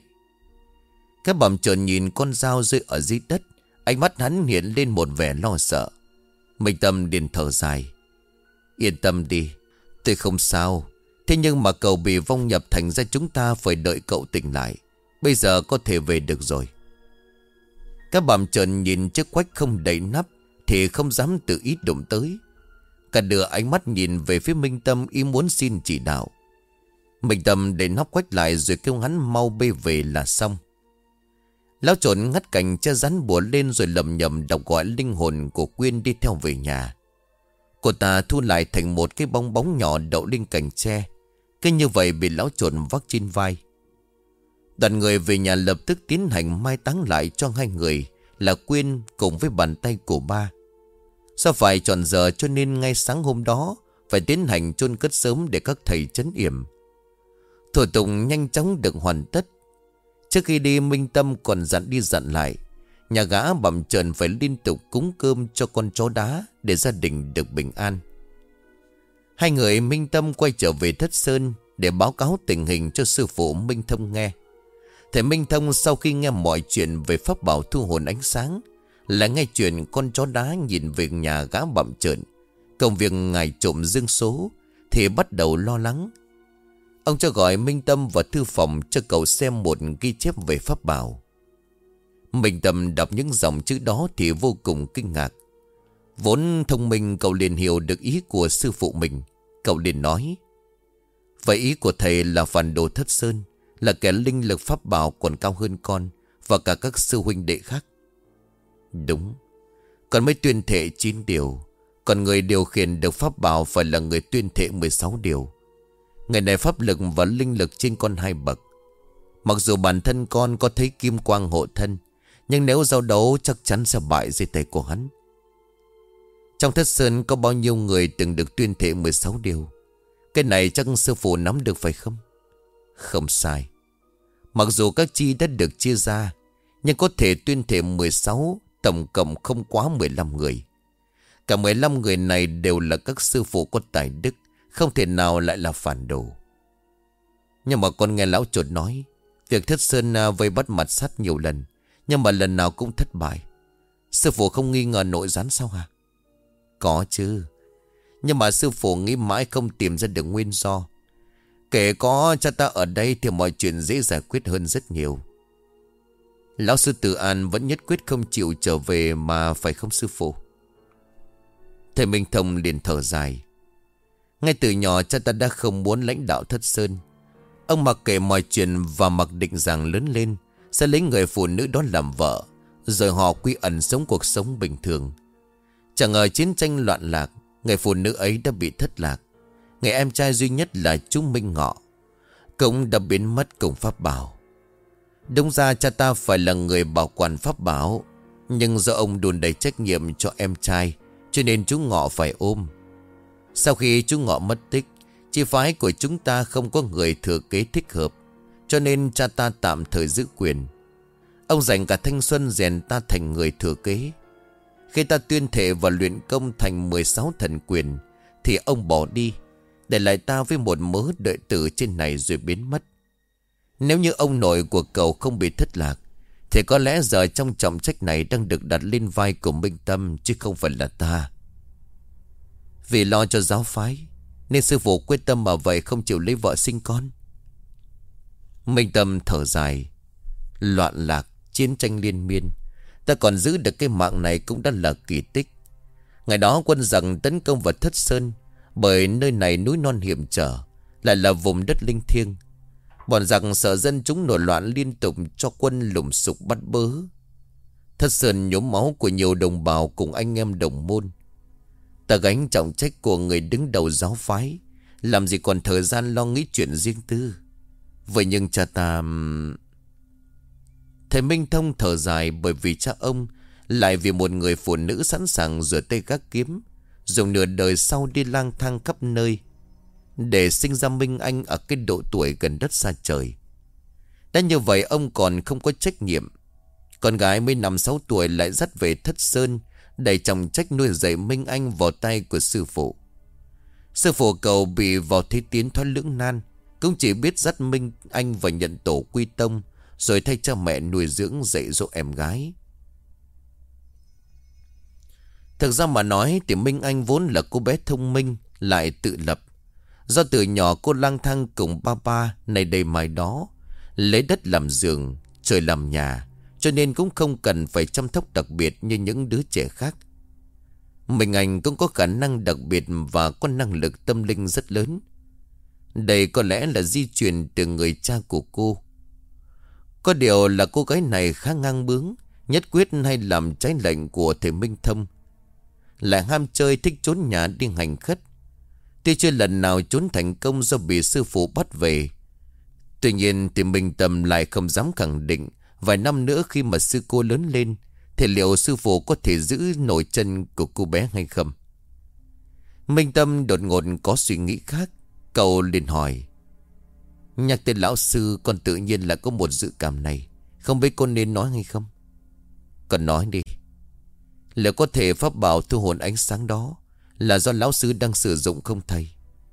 Các bầm trần nhìn con dao rơi ở dưới đất, ánh mắt hắn hiện lên một vẻ lo sợ. Minh Tâm liền thở dài: yên tâm đi, tôi không sao. Thế nhưng mà cậu bị vong nhập, thành ra chúng ta phải đợi cậu tỉnh lại. Bây giờ có thể về được rồi. Các bầm trần nhìn chiếc quách không đậy nắp thì không dám tự ý đụng tới. Cả đưa ánh mắt nhìn về phía Minh Tâm, ý muốn xin chỉ đạo. Minh Tâm để nắp quách lại rồi kêu hắn mau bê về là xong. Lão trộn ngắt cành che rắn bùa lên rồi lầm nhầm đọc gọi linh hồn của Quyên đi theo về nhà. Cô ta thu lại thành một cái bong bóng nhỏ đậu lên cành tre. Cứ như vậy bị lão trộn vác trên vai. Đoàn người về nhà lập tức tiến hành mai táng lại cho hai người là Quyên cùng với bàn tay của ba. Do phải chọn giờ cho nên ngay sáng hôm đó phải tiến hành chôn cất sớm để các thầy trấn yểm. Thủ tục nhanh chóng được hoàn tất. Trước khi đi, Minh Tâm còn dặn đi dặn lại, nhà gã bầm trần phải liên tục cúng cơm cho con chó đá để gia đình được bình an. Hai người Minh Tâm quay trở về Thất Sơn để báo cáo tình hình cho sư phụ Minh Thông nghe. Thầy Minh Thông sau khi nghe mọi chuyện về pháp bảo thu hồn ánh sáng, là nghe chuyện con chó đá nhìn về nhà gã bầm trợn, công việc ngài trộm dương số, thì bắt đầu lo lắng. Ông cho gọi Minh Tâm vào thư phòng cho cậu xem một ghi chép về pháp bảo. Minh Tâm đọc những dòng chữ đó thì vô cùng kinh ngạc. Vốn thông minh, cậu liền hiểu được ý của sư phụ mình. Cậu liền nói: vậy ý của thầy là phản đồ Thất Sơn, là kẻ linh lực pháp bảo còn cao hơn con và cả các sư huynh đệ khác. Đúng. Con mới tuyên thệ 9 điều, còn người điều khiển được pháp bảo phải là người tuyên thệ 16 điều. Người này pháp lực và linh lực trên con 2 bậc. Mặc dù bản thân con có thấy kim quang hộ thân, nhưng nếu giao đấu chắc chắn sẽ bại dưới tay của hắn. Trong Thất Sơn có bao nhiêu người từng được tuyên thệ 16 điều? Cái này chắc sư phụ nắm được phải không? Không sai. Mặc dù các chi đã được chia ra, nhưng có thể tuyên thệ 16, tổng cộng không quá 15 người. Cả 15 người này đều là các sư phụ có tài đức, không thể nào lại là phản đồ. Nhưng mà con nghe lão chuột nói, việc Thất Sơn vây bắt Mặt Sắt nhiều lần, nhưng mà lần nào cũng thất bại. Sư phụ không nghi ngờ nội gián sao hả? Có chứ. Nhưng mà sư phụ nghĩ mãi không tìm ra được nguyên do. Kể có cha ta ở đây thì mọi chuyện dễ giải quyết hơn rất nhiều. Lão sư Từ An vẫn nhất quyết không chịu trở về mà, phải không sư phụ? Thầy Minh Thông liền thở dài. Ngay từ nhỏ cha ta đã không muốn lãnh đạo Thất Sơn. Ông mặc kệ mọi chuyện và mặc định rằng lớn lên sẽ lấy người phụ nữ đó làm vợ, rồi họ quy ẩn sống cuộc sống bình thường. Chẳng ngờ chiến tranh loạn lạc, người phụ nữ ấy đã bị thất lạc. Người em trai duy nhất là chú Minh Ngọ cũng đã biến mất cùng pháp bảo. Đúng ra cha ta phải là người bảo quản pháp bảo, nhưng do ông đùn đầy trách nhiệm cho em trai, cho nên chú Ngọ phải ôm. Sau khi chú Ngọ mất tích, chi phái của chúng ta không có người thừa kế thích hợp, cho nên cha ta tạm thời giữ quyền. Ông dành cả thanh xuân rèn ta thành người thừa kế. Khi ta tuyên thệ và luyện công thành 16 thần quyền, thì ông bỏ đi, để lại ta với một mớ đệ tử trên này rồi biến mất. Nếu như ông nội của cậu không bị thất lạc, thì có lẽ giờ trong trọng trách này đang được đặt lên vai của Minh Tâm, chứ không phải là ta. Vì lo cho giáo phái nên sư phụ quyết tâm mà vậy, không chịu lấy vợ sinh con. Minh Tâm thở dài. Loạn lạc, chiến tranh liên miên, ta còn giữ được cái mạng này cũng đã là kỳ tích. Ngày đó quân giặc tấn công vào Thất Sơn, bởi nơi này núi non hiểm trở, lại là vùng đất linh thiêng. Bọn giặc sợ dân chúng nổi loạn liên tục cho quân lùng sục bắt bớ. Thất Sơn nhuốm máu của nhiều đồng bào cùng anh em đồng môn. Ta gánh trọng trách của người đứng đầu giáo phái, làm gì còn thời gian lo nghĩ chuyện riêng tư. Vậy nhưng cha ta... Thầy Minh Thông thở dài, bởi vì cha ông lại vì một người phụ nữ sẵn sàng rửa tay gác kiếm, dùng nửa đời sau đi lang thang khắp nơi, để sinh ra Minh Anh ở cái độ tuổi gần đất xa trời. Đã như vậy ông còn không có trách nhiệm. Con gái mới 5-6 tuổi lại dắt về Thất Sơn, đẩy trọng trách nuôi dạy Minh Anh vào tay của sư phụ. Sư phụ cậu bị vào thế tiến thoát lưỡng nan, cũng chỉ biết dắt Minh Anh và nhận tổ quy tông, rồi thay cha mẹ nuôi dưỡng dạy dỗ em gái. Thực ra mà nói thì Minh Anh vốn là cô bé thông minh, lại tự lập. Do từ nhỏ cô lang thang cùng ba này đây mai đó, lấy đất làm giường, trời làm nhà, cho nên cũng không cần phải chăm sóc đặc biệt như những đứa trẻ khác. Minh Anh cũng có khả năng đặc biệt và có năng lực tâm linh rất lớn. Đây có lẽ là di truyền từ người cha của cô. Có điều là cô gái này khá ngang bướng, nhất quyết hay làm trái lệnh của thầy Minh Thông, lại ham chơi, thích trốn nhà đi hành khất. Tuy chưa lần nào trốn thành công do bị sư phụ bắt về, tuy nhiên thì Minh Tâm lại không dám khẳng định vài năm nữa khi mà sư cô lớn lên thì liệu sư phụ có thể giữ nổi chân của cô bé hay không. Minh Tâm đột ngột có suy nghĩ khác. Cậu liền hỏi: nhắc tên lão sư, con tự nhiên là có một dự cảm này, không biết con nên nói hay không? Con nói đi. Liệu có thể pháp bảo thu hồn ánh sáng đó là do lão sư đang sử dụng không thầy?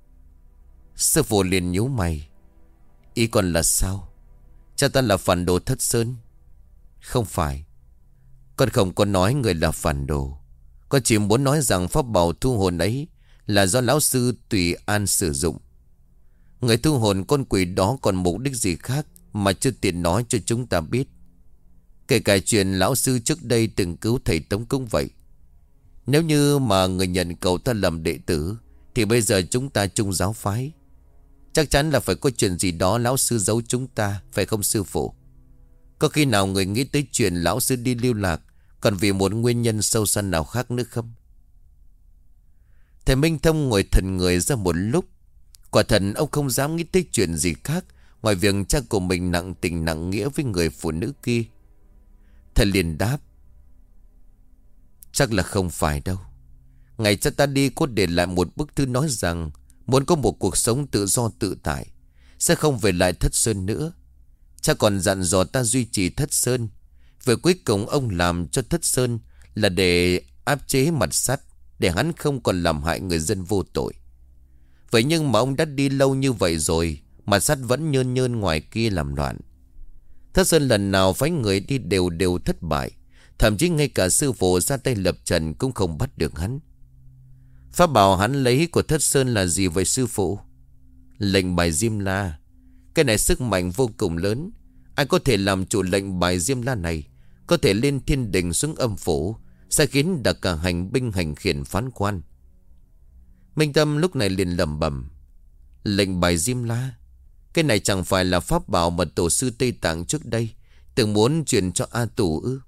Sư phụ liền nhíu mày. Ý con là sao? Cha ta là phản đồ Thất Sơn? Không phải. Con không có nói người là phản đồ. Con chỉ muốn nói rằng pháp bảo thu hồn ấy là do lão sư tùy an sử dụng. Người thu hồn con quỷ đó còn mục đích gì khác mà chưa tiện nói cho chúng ta biết. Kể cả chuyện lão sư trước đây từng cứu thầy Tống cũng vậy. Nếu như mà người nhận cậu ta làm đệ tử thì bây giờ chúng ta chung giáo phái. Chắc chắn là phải có chuyện gì đó lão sư giấu chúng ta, phải không sư phụ? Có khi nào người nghĩ tới chuyện lão sư đi lưu lạc còn vì một nguyên nhân sâu xa nào khác nữa không? Thầy Minh Thông ngồi thần người ra một lúc. Quả thật ông không dám nghĩ tới chuyện gì khác ngoài việc cha của mình nặng tình nặng nghĩa với người phụ nữ kia. Thầy liền đáp: chắc là không phải đâu. Ngày cha ta đi có để lại một bức thư nói rằng muốn có một cuộc sống tự do tự tại, sẽ không về lại Thất Sơn nữa. Cha còn dặn dò ta duy trì Thất Sơn. Về cuối cùng ông làm cho Thất Sơn là để áp chế Mặt Sắt, để hắn không còn làm hại người dân vô tội. Vậy nhưng mà ông đã đi lâu như vậy rồi, Mặt Sắt vẫn nhơn nhơn ngoài kia làm loạn. Thất Sơn lần nào phái người đi đều thất bại. Thậm chí ngay cả sư phụ ra tay lập trận cũng không bắt được hắn. Pháp bảo hắn lấy của Thất Sơn là gì vậy sư phụ? Lệnh bài Diêm La. Cái này sức mạnh vô cùng lớn. Ai có thể làm chủ lệnh bài Diêm La này, có thể lên thiên đình xuống âm phủ, sẽ khiến đặc cả hành binh hành khiển phán quan. Minh Tâm lúc này liền lẩm bẩm: lệnh bài Diêm La, cái này chẳng phải là pháp bảo mà tổ sư Tây Tạng trước đây từng muốn truyền cho A Tù ư?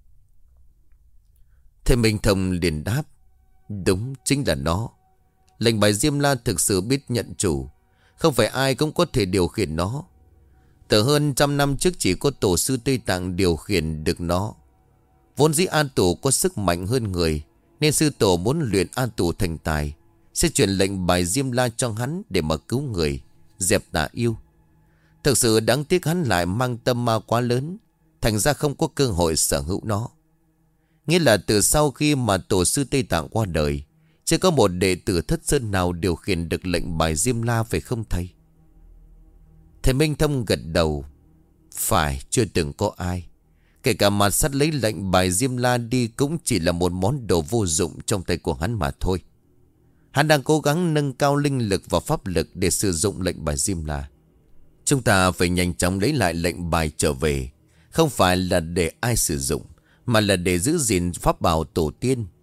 Thầy Minh Thông liền đáp: đúng, chính là nó. Lệnh bài Diêm La thực sự biết nhận chủ, không phải ai cũng có thể điều khiển nó. Từ hơn 100 năm trước chỉ có tổ sư Tây Tạng điều khiển được nó. Vốn dĩ A Tù có sức mạnh hơn người, nên sư tổ muốn luyện A Tù thành tài, sẽ truyền lệnh bài Diêm La cho hắn để mà cứu người, dẹp tà yêu. Thực sự đáng tiếc hắn lại mang tâm ma quá lớn, thành ra không có cơ hội sở hữu nó. Nghĩa là từ sau khi mà tổ sư Tây Tạng qua đời, chưa có một đệ tử Thất Sơn nào điều khiển được lệnh bài Diêm La, phải không thầy? Thầy Minh Thông gật đầu: phải, chưa từng có ai. Kể cả Mặt Sắt lấy lệnh bài Diêm La đi cũng chỉ là một món đồ vô dụng trong tay của hắn mà thôi. Hắn đang cố gắng nâng cao linh lực và pháp lực để sử dụng lệnh bài Diêm La. Chúng ta phải nhanh chóng lấy lại lệnh bài trở về, không phải là để ai sử dụng, mà là để giữ gìn pháp bảo tổ tiên.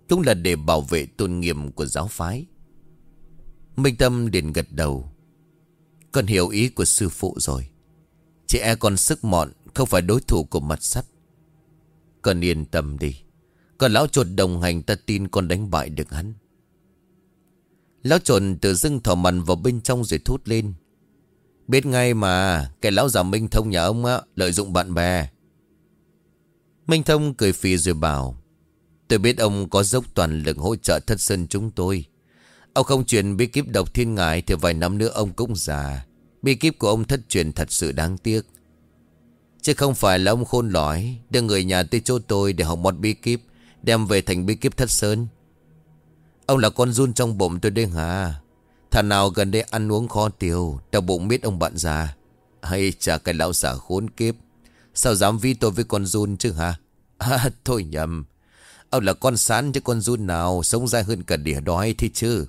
cũng là để bảo vệ tôn nghiêm của giáo phái. Minh Tâm liền gật đầu. Con hiểu ý của sư phụ rồi. Chị e con sức mọn, không phải đối thủ của mặt sắt. Con yên tâm đi. Còn lão chuột đồng hành, ta tin con đánh bại được hắn. Lão chuột tự dưng thò mặt vào bên trong rồi thốt lên. Biết ngay mà, cái lão già Minh Thông nhà ông á, lợi dụng bạn bè. Minh Thông cười phì rồi bảo. Tôi biết ông có dốc toàn lực hỗ trợ Thất Sơn chúng tôi. Ông không truyền bí kíp độc thiên ngải thì vài năm nữa ông cũng già. Bí kíp của ông thất truyền thật sự đáng tiếc. Chứ không phải là ông khôn lỏi đưa người nhà tới chỗ tôi để học một bí kíp, đem về thành bí kíp Thất Sơn. Ông là con giun trong bụng tôi đây hả? Thằng nào gần đây ăn uống khó tiêu, đau bụng biết ông bạn già. Hay chả cái lão già khốn kiếp. Sao dám vi tôi với con giun chứ hả? À thôi nhầm. Ông là con sán chứ con giun nào sống dai hơn cả đỉa đói thế chứ.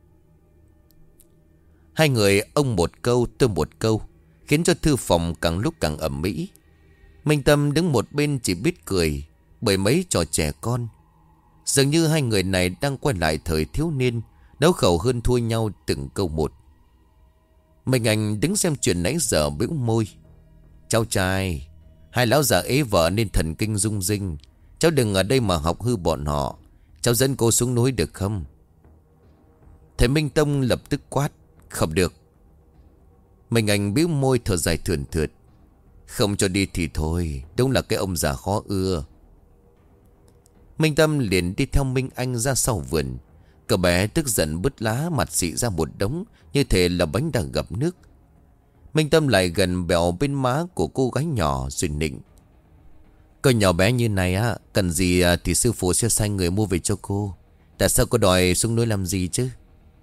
Hai người ông một câu tôi một câu, khiến cho thư phòng càng lúc càng ầm ĩ. Minh Tâm đứng một bên chỉ biết cười bởi mấy trò trẻ con. Dường như hai người này đang quay lại thời thiếu niên, đấu khẩu hơn thua nhau từng câu một. Minh Anh đứng xem chuyện nãy giờ bĩu môi. Cháu trai, hai lão già ế vợ nên thần kinh rung rinh. Cháu đừng ở đây mà học hư bọn họ. Cháu dẫn cô xuống núi được không? Thầy Minh Tông lập tức quát. Không được. Minh Anh bĩu môi thở dài thườn thượt. Không cho đi thì thôi, đúng là cái ông già khó ưa. Minh Tâm liền đi theo Minh Anh ra sau vườn. Cậu bé tức giận bứt lá mặt xị ra một đống, như thể là bánh đang ngập nước. Minh Tâm lại gần bẹo bên má của cô gái nhỏ rồi nịnh. Cô nhỏ bé như này á, cần gì thì sư phụ sẽ sai người mua về cho cô. Tại sao cô đòi xuống núi làm gì chứ?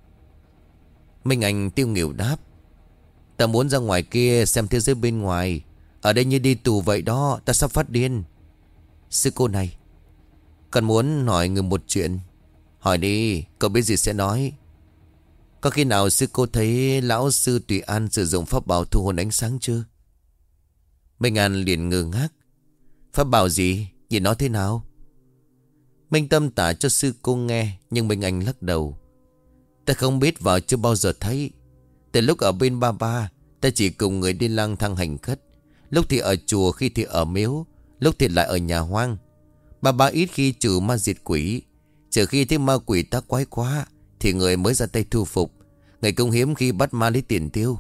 Minh Anh tiêu nghỉu đáp. Ta muốn ra ngoài kia xem thế giới bên ngoài. Ở đây như đi tù vậy đó, ta sắp phát điên. Sư cô này, con muốn hỏi người một chuyện. Hỏi đi, cậu biết gì sẽ nói. Có khi nào sư cô thấy lão sư Tùy An sử dụng pháp bảo thu hồn ánh sáng chưa? Minh An liền ngơ ngác. Pháp bảo gì? Nhìn nó thế nào? Minh Tâm tả cho sư cô nghe, nhưng Minh Anh lắc đầu. Ta không biết và chưa bao giờ thấy. Từ lúc ở bên ba ba, ta chỉ cùng người đi lang thang hành khất. Lúc thì ở chùa, khi thì ở miếu, lúc thì lại ở nhà hoang. Ba ba ít khi trừ ma diệt quỷ. Trừ khi thấy ma quỷ ta quái quá thì người mới ra tay thu phục. Người cũng hiếm khi bắt ma lấy tiền tiêu.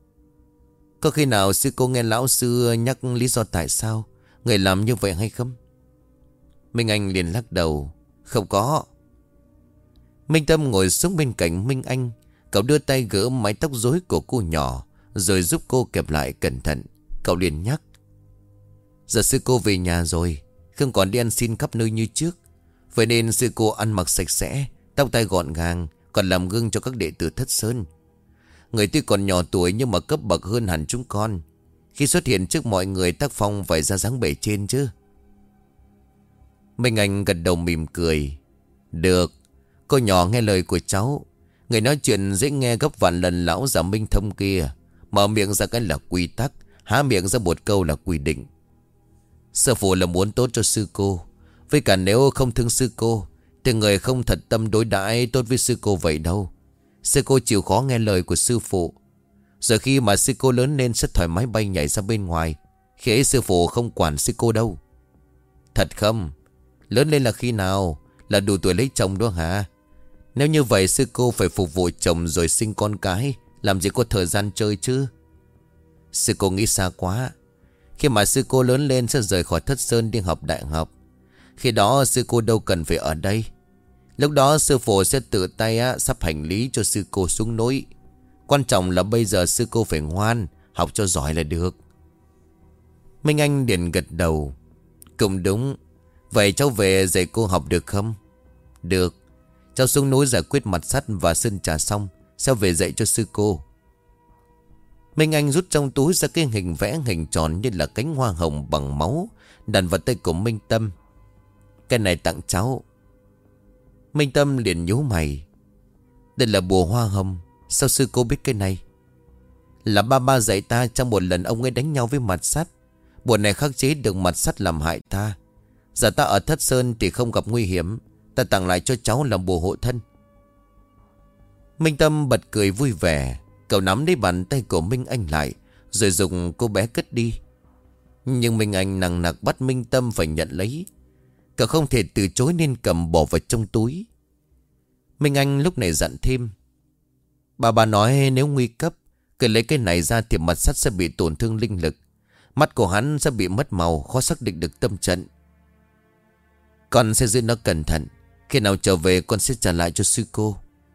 Có khi nào sư cô nghe lão sư nhắc lý do tại sao người làm như vậy hay không? Minh Anh liền lắc đầu. Không có. Minh Tâm ngồi xuống bên cạnh Minh Anh. Cậu đưa tay gỡ mái tóc rối của cô nhỏ, rồi giúp cô kẹp lại cẩn thận. Cậu liền nhắc. Giờ sư cô về nhà rồi, không còn đi ăn xin khắp nơi như trước. Vậy nên sư cô ăn mặc sạch sẽ, tóc tai gọn gàng, còn làm gương cho các đệ tử Thất Sơn. Người tuy còn nhỏ tuổi nhưng mà cấp bậc hơn hẳn chúng con. Khi xuất hiện trước mọi người tác phong phải ra dáng bề trên chứ. Minh Anh gật đầu mỉm cười. Được, cô nhỏ nghe lời của cháu. Người nói chuyện dễ nghe gấp vạn lần lão già Minh Thông kia. Mở miệng ra cái là quy tắc, há miệng ra một câu là quy định. Sư phụ là muốn tốt cho sư cô. Với cả nếu không thương sư cô thì người không thật tâm đối đãi tốt với sư cô vậy đâu. Sư cô chịu khó nghe lời của sư phụ. Rồi khi mà sư cô lớn lên sẽ thoải mái bay nhảy ra bên ngoài. Khi ấy sư phụ không quản sư cô đâu. Thật không? Lớn lên là khi nào? Là đủ tuổi lấy chồng đó hả? Nếu như vậy sư cô phải phục vụ chồng rồi sinh con cái, làm gì có thời gian chơi chứ? Sư cô nghĩ xa quá. Khi mà sư cô lớn lên sẽ rời khỏi Thất Sơn đi học đại học. Khi đó sư cô đâu cần phải ở đây. Lúc đó sư phụ sẽ tự tay sắp hành lý cho sư cô xuống núi. Quan trọng là bây giờ sư cô phải ngoan, học cho giỏi là được. Minh Anh liền gật đầu. Cũng đúng. Vậy cháu về dạy cô học được không? Được. Cháu xuống núi giải quyết mặt sắt và sơn trà xong sẽ về dạy cho sư cô. Minh Anh rút trong túi ra cái hình vẽ hình tròn như là cánh hoa hồng bằng máu, đặt vào tay của Minh Tâm. Cái này tặng cháu. Minh Tâm liền nhíu mày. Đây là bùa hoa hồng. Sao sư cô biết cái này? Là ba ba dạy ta trong một lần ông ấy đánh nhau với mặt sắt. Bùa này khắc chế được mặt sắt làm hại ta. Giờ ta ở Thất Sơn thì không gặp nguy hiểm. Ta tặng lại cho cháu làm bùa hộ thân. Minh Tâm bật cười vui vẻ. Cậu nắm lấy bàn tay của Minh Anh lại, rồi dùng cô bé cất đi. Nhưng Minh Anh nằng nặc bắt Minh Tâm phải nhận lấy. Cậu không thể từ chối nên cầm bỏ vào trong túi. Minh Anh lúc này dặn thêm. Bà nói nếu nguy cấp, cứ lấy cái này ra thì mặt sắt sẽ bị tổn thương linh lực. Mắt của hắn sẽ bị mất màu, khó xác định được tâm trận. Con sẽ giữ nó cẩn thận. Khi nào trở về con sẽ trả lại cho sư cô.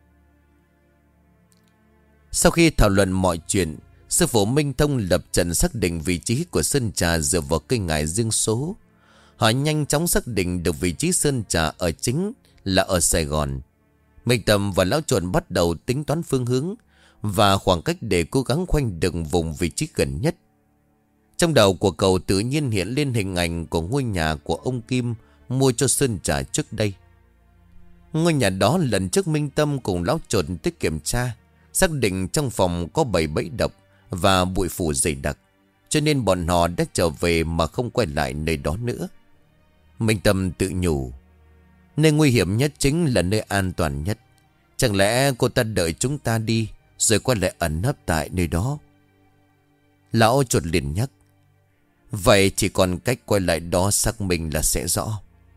Sau khi thảo luận mọi chuyện, sư phụ Minh Thông lập trận xác định vị trí của sơn trà dựa vào cây ngải dương số. Họ nhanh chóng xác định được vị trí sơn trà ở chính là ở Sài Gòn. Minh Tâm và Lão Trộn bắt đầu tính toán phương hướng và khoảng cách để cố gắng khoanh được vùng vị trí gần nhất. Trong đầu của cậu tự nhiên hiện lên hình ảnh của ngôi nhà của ông Kim mua cho sơn trà trước đây. Ngôi nhà đó lần trước Minh Tâm cùng Lão Trộn tới kiểm tra, xác định trong phòng có 7 bẫy độc và bụi phủ dày đặc, cho nên bọn họ đã trở về mà không quay lại nơi đó nữa. Minh Tâm tự nhủ, nơi nguy hiểm nhất chính là nơi an toàn nhất. Chẳng lẽ cô ta đợi chúng ta đi rồi quay lại ẩn nấp tại nơi đó? Lão Chuột liền nhắc, vậy chỉ còn cách quay lại đó xác minh là sẽ rõ.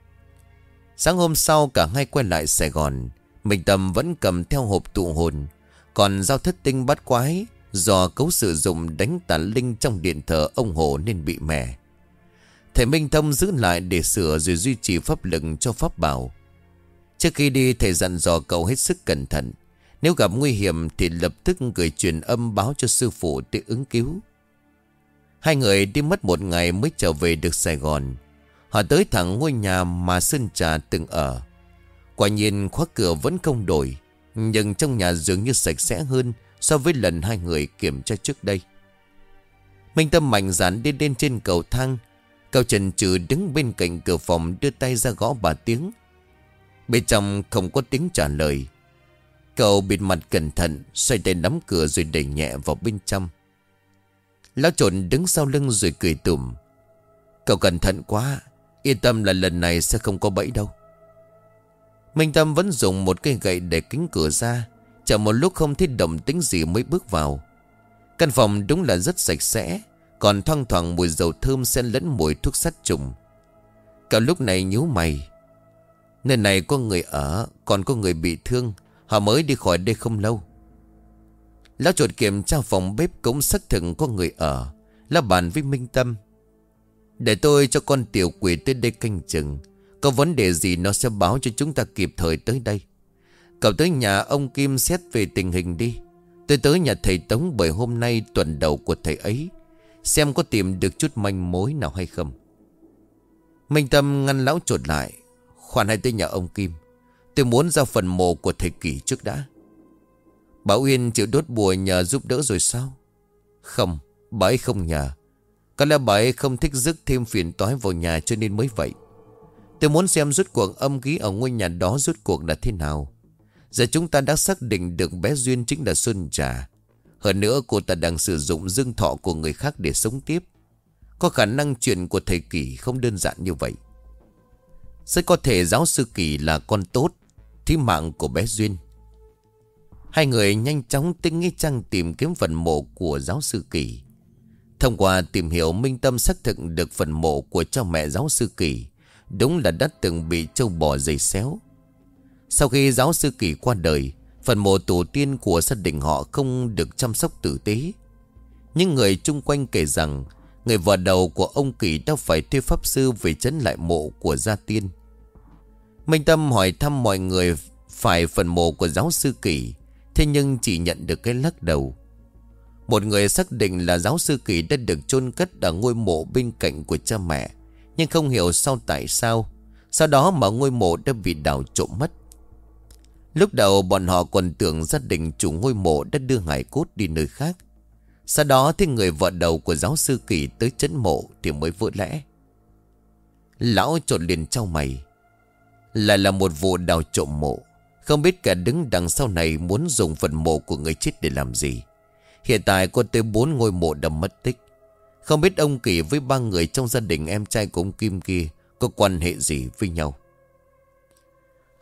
Sáng hôm sau cả hai quay lại Sài Gòn. Minh Tâm vẫn cầm theo hộp tụ hồn, còn dao thất tinh bát quái do cấu sử dụng đánh tà linh trong điện thờ ông Hồ nên bị mẻ. Thầy Minh Thông giữ lại để sửa rồi duy trì pháp lực cho pháp bảo. Trước khi đi thầy dặn dò cậu hết sức cẩn thận. Nếu gặp nguy hiểm thì lập tức gửi truyền âm báo cho sư phụ để ứng cứu. Hai người đi mất một ngày mới trở về được Sài Gòn. Họ tới thẳng ngôi nhà mà Sơn Trà từng ở. Quả nhiên khóa cửa vẫn không đổi, nhưng trong nhà dường như sạch sẽ hơn so với lần hai người kiểm tra trước đây. Minh Tâm mạnh dạn đi lên trên cầu thang. Cậu chần chừ đứng bên cạnh cửa phòng đưa tay ra gõ 3 tiếng. Bên trong không có tiếng trả lời. Cậu bịt mặt cẩn thận, xoay tay nắm cửa rồi đẩy nhẹ vào bên trong. Lão Trộn đứng sau lưng rồi cười tủm. Cậu cẩn thận quá, yên tâm là lần này sẽ không có bẫy đâu. Minh Tâm vẫn dùng một cây gậy để kính cửa ra. Chờ một lúc không thấy động tĩnh gì mới bước vào. Căn phòng đúng là rất sạch sẽ, còn thoang thoảng mùi dầu thơm xen lẫn mùi thuốc sát trùng. Cậu lúc này nhíu mày. Nơi này có người ở, còn có người bị thương. Họ mới đi khỏi đây không lâu. Lão Chuột kiểm tra phòng bếp cũng xác thực có người ở. Lão bàn với Minh Tâm, để tôi cho con tiểu quỷ tới đây canh chừng. Có vấn đề gì nó sẽ báo cho chúng ta kịp thời tới đây. Cậu tới nhà ông Kim xét về tình hình đi. Tôi tới nhà thầy Tống bởi hôm nay tuần đầu của thầy ấy, xem có tìm được chút manh mối nào hay không. Minh Tâm ngăn Lão Chuột lại. Khoan, hãy tới nhà ông Kim. Tôi muốn ra phần mộ của thầy Kỷ trước đã. Bảo Uyên chịu đốt bùa nhờ giúp đỡ rồi sao? Không, bà ấy không nhờ. Có lẽ bà ấy không thích rước thêm phiền toái vào nhà cho nên mới vậy. Tôi muốn xem rốt cuộc âm khí ở ngôi nhà đó rốt cuộc là thế nào. Giờ chúng ta đã xác định được bé Duyên chính là Xuân Trà. Hơn nữa cô ta đang sử dụng dương thọ của người khác để sống tiếp. Có khả năng chuyện của thầy Kỷ không đơn giản như vậy. Rất có thể giáo sư Kỷ là con tốt, thí mạng của bé Duyên. Hai người nhanh chóng tinh nghĩa trang tìm kiếm phần mộ của giáo sư Kỷ. Thông qua tìm hiểu, Minh Tâm xác thực được phần mộ của cha mẹ giáo sư Kỷ đúng là đã từng bị trâu bò giày xéo. Sau khi giáo sư Kỷ qua đời, phần mộ tổ tiên của gia đình họ không được chăm sóc tử tế. Nhưng người chung quanh kể rằng người vợ đầu của ông Kỷ đã phải thuê pháp sư về trấn lại mộ của gia tiên. Minh Tâm hỏi thăm mọi người phải phần mộ của giáo sư Kỷ, thế nhưng chỉ nhận được cái lắc đầu. Một người xác định là giáo sư Kỷ đã được chôn cất ở ngôi mộ bên cạnh của cha mẹ, nhưng không hiểu sao tại sao sau đó mà ngôi mộ đã bị đào trộm mất. Lúc đầu bọn họ còn tưởng gia đình chủ ngôi mộ đã đưa hài cốt đi nơi khác. Sau đó thì người vợ đầu của giáo sư Kỷ tới trấn mộ thì mới vỡ lẽ. Lão Trộn liền chau mày. Lại là một vụ đào trộm mộ. Không biết kẻ đứng đằng sau này muốn dùng phần mộ của người chết để làm gì. Hiện tại có tới 4 ngôi mộ đã mất tích. Không biết ông Kỷ với 3 người trong gia đình em trai của ông Kim kia có quan hệ gì với nhau.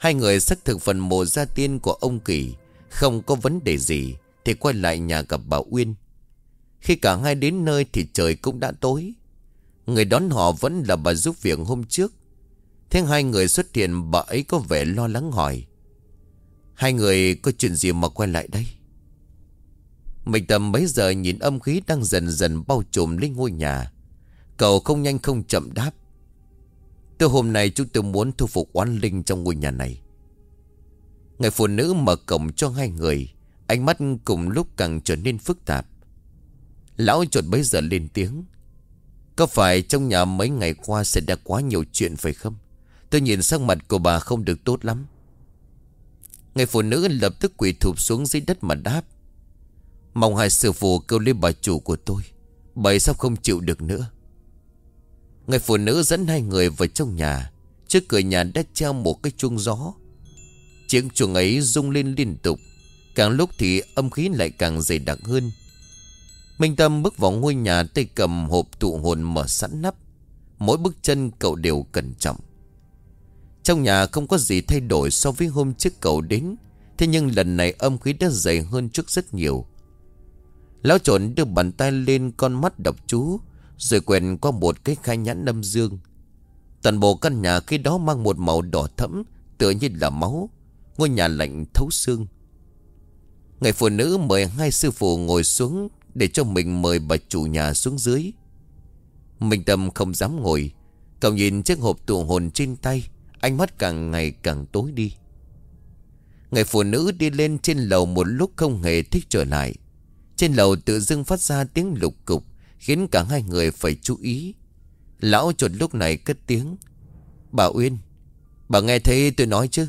Hai người xác thực phần mộ gia tiên của ông Kỳ không có vấn đề gì thì quay lại nhà gặp bà Uyên. Khi cả hai đến nơi thì trời cũng đã tối. Người đón họ vẫn là bà giúp việc hôm trước. Thế hai người xuất hiện, bà ấy có vẻ lo lắng hỏi: hai người có chuyện gì mà quay lại đây? Mình Tâm bấy giờ nhìn âm khí đang dần dần bao trùm lên ngôi nhà. Cậu không nhanh không chậm đáp: từ hôm nay chúng tôi muốn thu phục oán linh trong ngôi nhà này. Người phụ nữ mở cổng cho hai người, ánh mắt cùng lúc càng trở nên phức tạp. Lão chợt bấy giờ lên tiếng: có phải trong nhà mấy ngày qua xảy ra quá nhiều chuyện phải không? Tôi nhìn sắc mặt của bà không được tốt lắm. Người phụ nữ lập tức quỳ thụp xuống dưới đất mà đáp: mong hai sư phụ cứu lấy bà chủ của tôi, bà ấy sắp không chịu được nữa. Người phụ nữ dẫn hai người vào trong nhà. Trước cửa nhà đã treo một cái chuông gió. Tiếng chuông ấy rung lên liên tục. Càng lúc thì âm khí lại càng dày đặc hơn. Minh Tâm bước vào ngôi nhà, tay cầm hộp tụ hồn mở sẵn nắp. Mỗi bước chân cậu đều cẩn trọng. Trong nhà không có gì thay đổi so với hôm trước cậu đến. Thế nhưng lần này âm khí đã dày hơn trước rất nhiều. Lão trộn đưa bàn tay lên con mắt đọc chú, rồi quẹt qua một cái khai nhãn âm dương. Toàn bộ căn nhà khi đó mang một màu đỏ thẫm, tựa như là máu. Ngôi nhà lạnh thấu xương. Người phụ nữ mời hai sư phụ ngồi xuống để cho mình mời bà chủ nhà xuống dưới. Minh Tâm không dám ngồi. Cậu nhìn chiếc hộp tụ hồn trên tay, ánh mắt càng ngày càng tối đi. Người phụ nữ đi lên trên lầu một lúc không hề thích trở lại. Trên lầu tự dưng phát ra tiếng lục cục, khiến cả hai người phải chú ý. Lão chợt lúc này cất tiếng: bà Uyên, bà nghe thấy tôi nói chứ?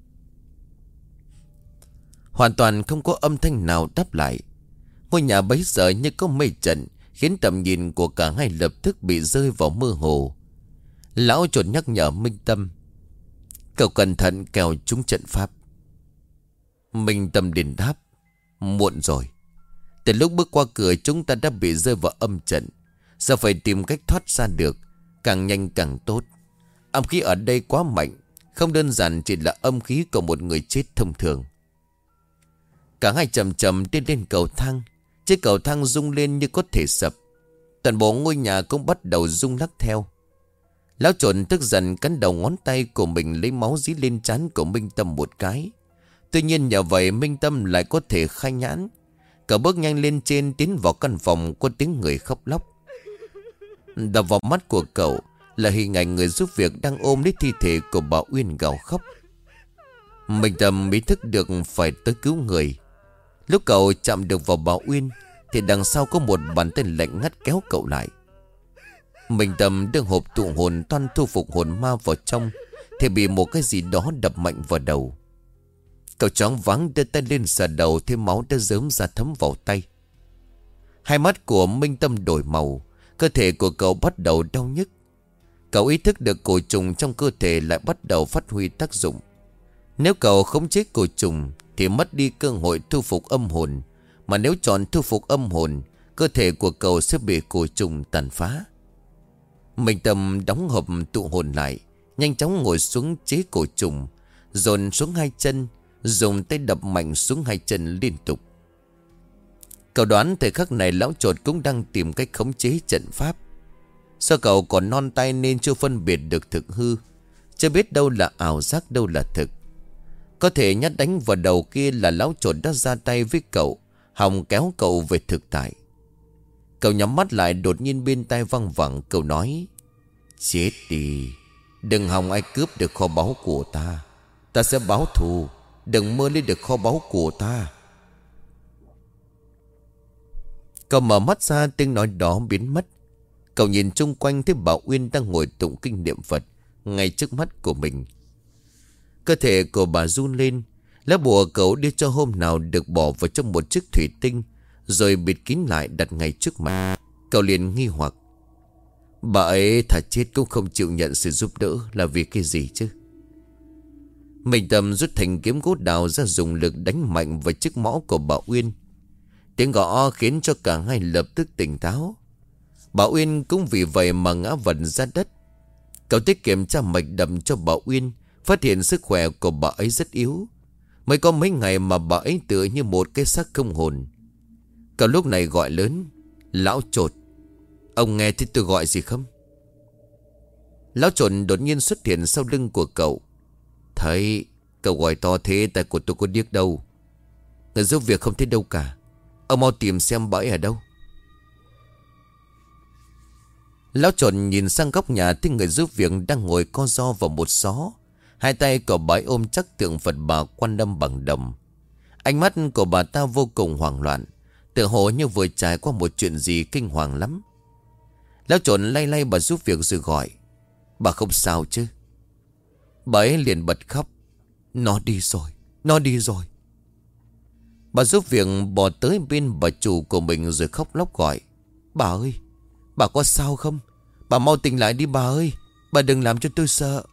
Hoàn toàn không có âm thanh nào đáp lại. Ngôi nhà bấy giờ như có mây trận, khiến tầm nhìn của cả hai lập tức bị rơi vào mơ hồ. Lão chợt nhắc nhở Minh Tâm: cậu cẩn thận kẻo trúng trận pháp. Minh Tâm liền đáp: muộn rồi. Từ lúc bước qua cửa chúng ta đã bị rơi vào âm trận. Giờ phải tìm cách thoát ra được, càng nhanh càng tốt. Âm khí ở đây quá mạnh, không đơn giản chỉ là âm khí của một người chết thông thường. Cả hai chậm chậm đi lên cầu thang. Chiếc cầu thang rung lên như có thể sập. Toàn bộ ngôi nhà cũng bắt đầu rung lắc theo. Lão trộn tức giận cắn đầu ngón tay của mình, lấy máu dí lên trán của Minh Tâm một cái. Tuy nhiên nhờ vậy Minh Tâm lại có thể khai nhãn. Cậu bước nhanh lên trên, tiến vào căn phòng có tiếng người khóc lóc. Đập vào mắt của cậu là hình ảnh người giúp việc đang ôm lấy thi thể của bà Uyên gào khóc. Minh Tâm ý thức được phải tới cứu người. Lúc cậu chạm được vào bà Uyên thì đằng sau có một bàn tay lạnh ngắt kéo cậu lại. Minh Tâm đưa hộp tụ hồn toan thu phục hồn ma vào trong thì bị một cái gì đó đập mạnh vào đầu. Cậu choáng váng đưa tay lên sờ đầu, thì máu đã rớm ra thấm vào tay. Hai mắt của Minh Tâm đổi màu. Cơ thể của cậu bắt đầu đau nhức. Cậu ý thức được cổ trùng trong cơ thể lại bắt đầu phát huy tác dụng. Nếu cậu khống chế cổ trùng thì mất đi cơ hội thu phục âm hồn. Mà nếu chọn thu phục âm hồn, cơ thể của cậu sẽ bị cổ trùng tàn phá. Minh Tâm đóng hộp tụ hồn lại, nhanh chóng ngồi xuống chế cổ trùng, dồn xuống hai chân, dùng tay đập mạnh xuống hai chân liên tục. Cậu đoán thời khắc này lão trột cũng đang tìm cách khống chế trận pháp. Do cậu còn non tay nên chưa phân biệt được thực hư, chưa biết đâu là ảo giác đâu là thực. Có thể nhát đánh vào đầu kia là lão trột đã ra tay với cậu, hòng kéo cậu về thực tại. Cậu nhắm mắt lại, đột nhiên bên tai văng vẳng cậu nói: chết đi, đừng hòng ai cướp được kho báu của ta. Ta sẽ báo thù, đừng mơ lấy được kho báu của ta. Cậu mở mắt ra, tiếng nói đó biến mất. Cậu nhìn chung quanh thấy bà Uyên đang ngồi tụng kinh niệm Phật ngay trước mắt của mình. Cơ thể của bà run lên. Lá bùa cậu đưa cho hôm nào được bỏ vào trong một chiếc thủy tinh, rồi bịt kín lại đặt ngay trước mặt. Cậu liền nghi hoặc: bà ấy thà chết cũng không chịu nhận sự giúp đỡ là vì cái gì chứ? Minh Tâm rút thanh kiếm gỗ đào ra, dùng lực đánh mạnh vào chiếc mõ của bà Uyên. Tiếng gõ khiến cho cả hai lập tức tỉnh táo. Bà Uyên cũng vì vậy mà ngã vật ra đất. Cậu tiết kiệm tra mạch đầm cho bà Uyên, phát hiện sức khỏe của bà ấy rất yếu. Mới có mấy ngày mà bà ấy tựa như một cái xác không hồn. Cậu lúc này gọi lớn: "Lão Chột, ông nghe thấy tôi gọi gì không?" Lão Chột đột nhiên xuất hiện sau lưng của cậu. "Thấy, cậu gọi to thế tại của tôi có điếc đâu. Người giúp việc không thấy đâu cả. Ông mau tìm xem bà ấy ở đâu." Lão Chột nhìn sang góc nhà thấy người giúp việc đang ngồi co ro vào một xó. Hai tay của bà ấy ôm chắc tượng Phật Bà Quan Âm bằng đồng. Ánh mắt của bà ta vô cùng hoảng loạn, tựa hồ như vừa trải qua một chuyện gì kinh hoàng lắm. Lão Chột lay lay bà giúp việc rồi gọi: "Bà không sao chứ?" Bà ấy liền bật khóc: "Nó đi rồi, nó đi rồi." Bà giúp việc bò tới bên bà chủ của mình rồi khóc lóc gọi: "Bà ơi, bà có sao không? Bà mau tỉnh lại đi bà ơi. Bà đừng làm cho tôi sợ."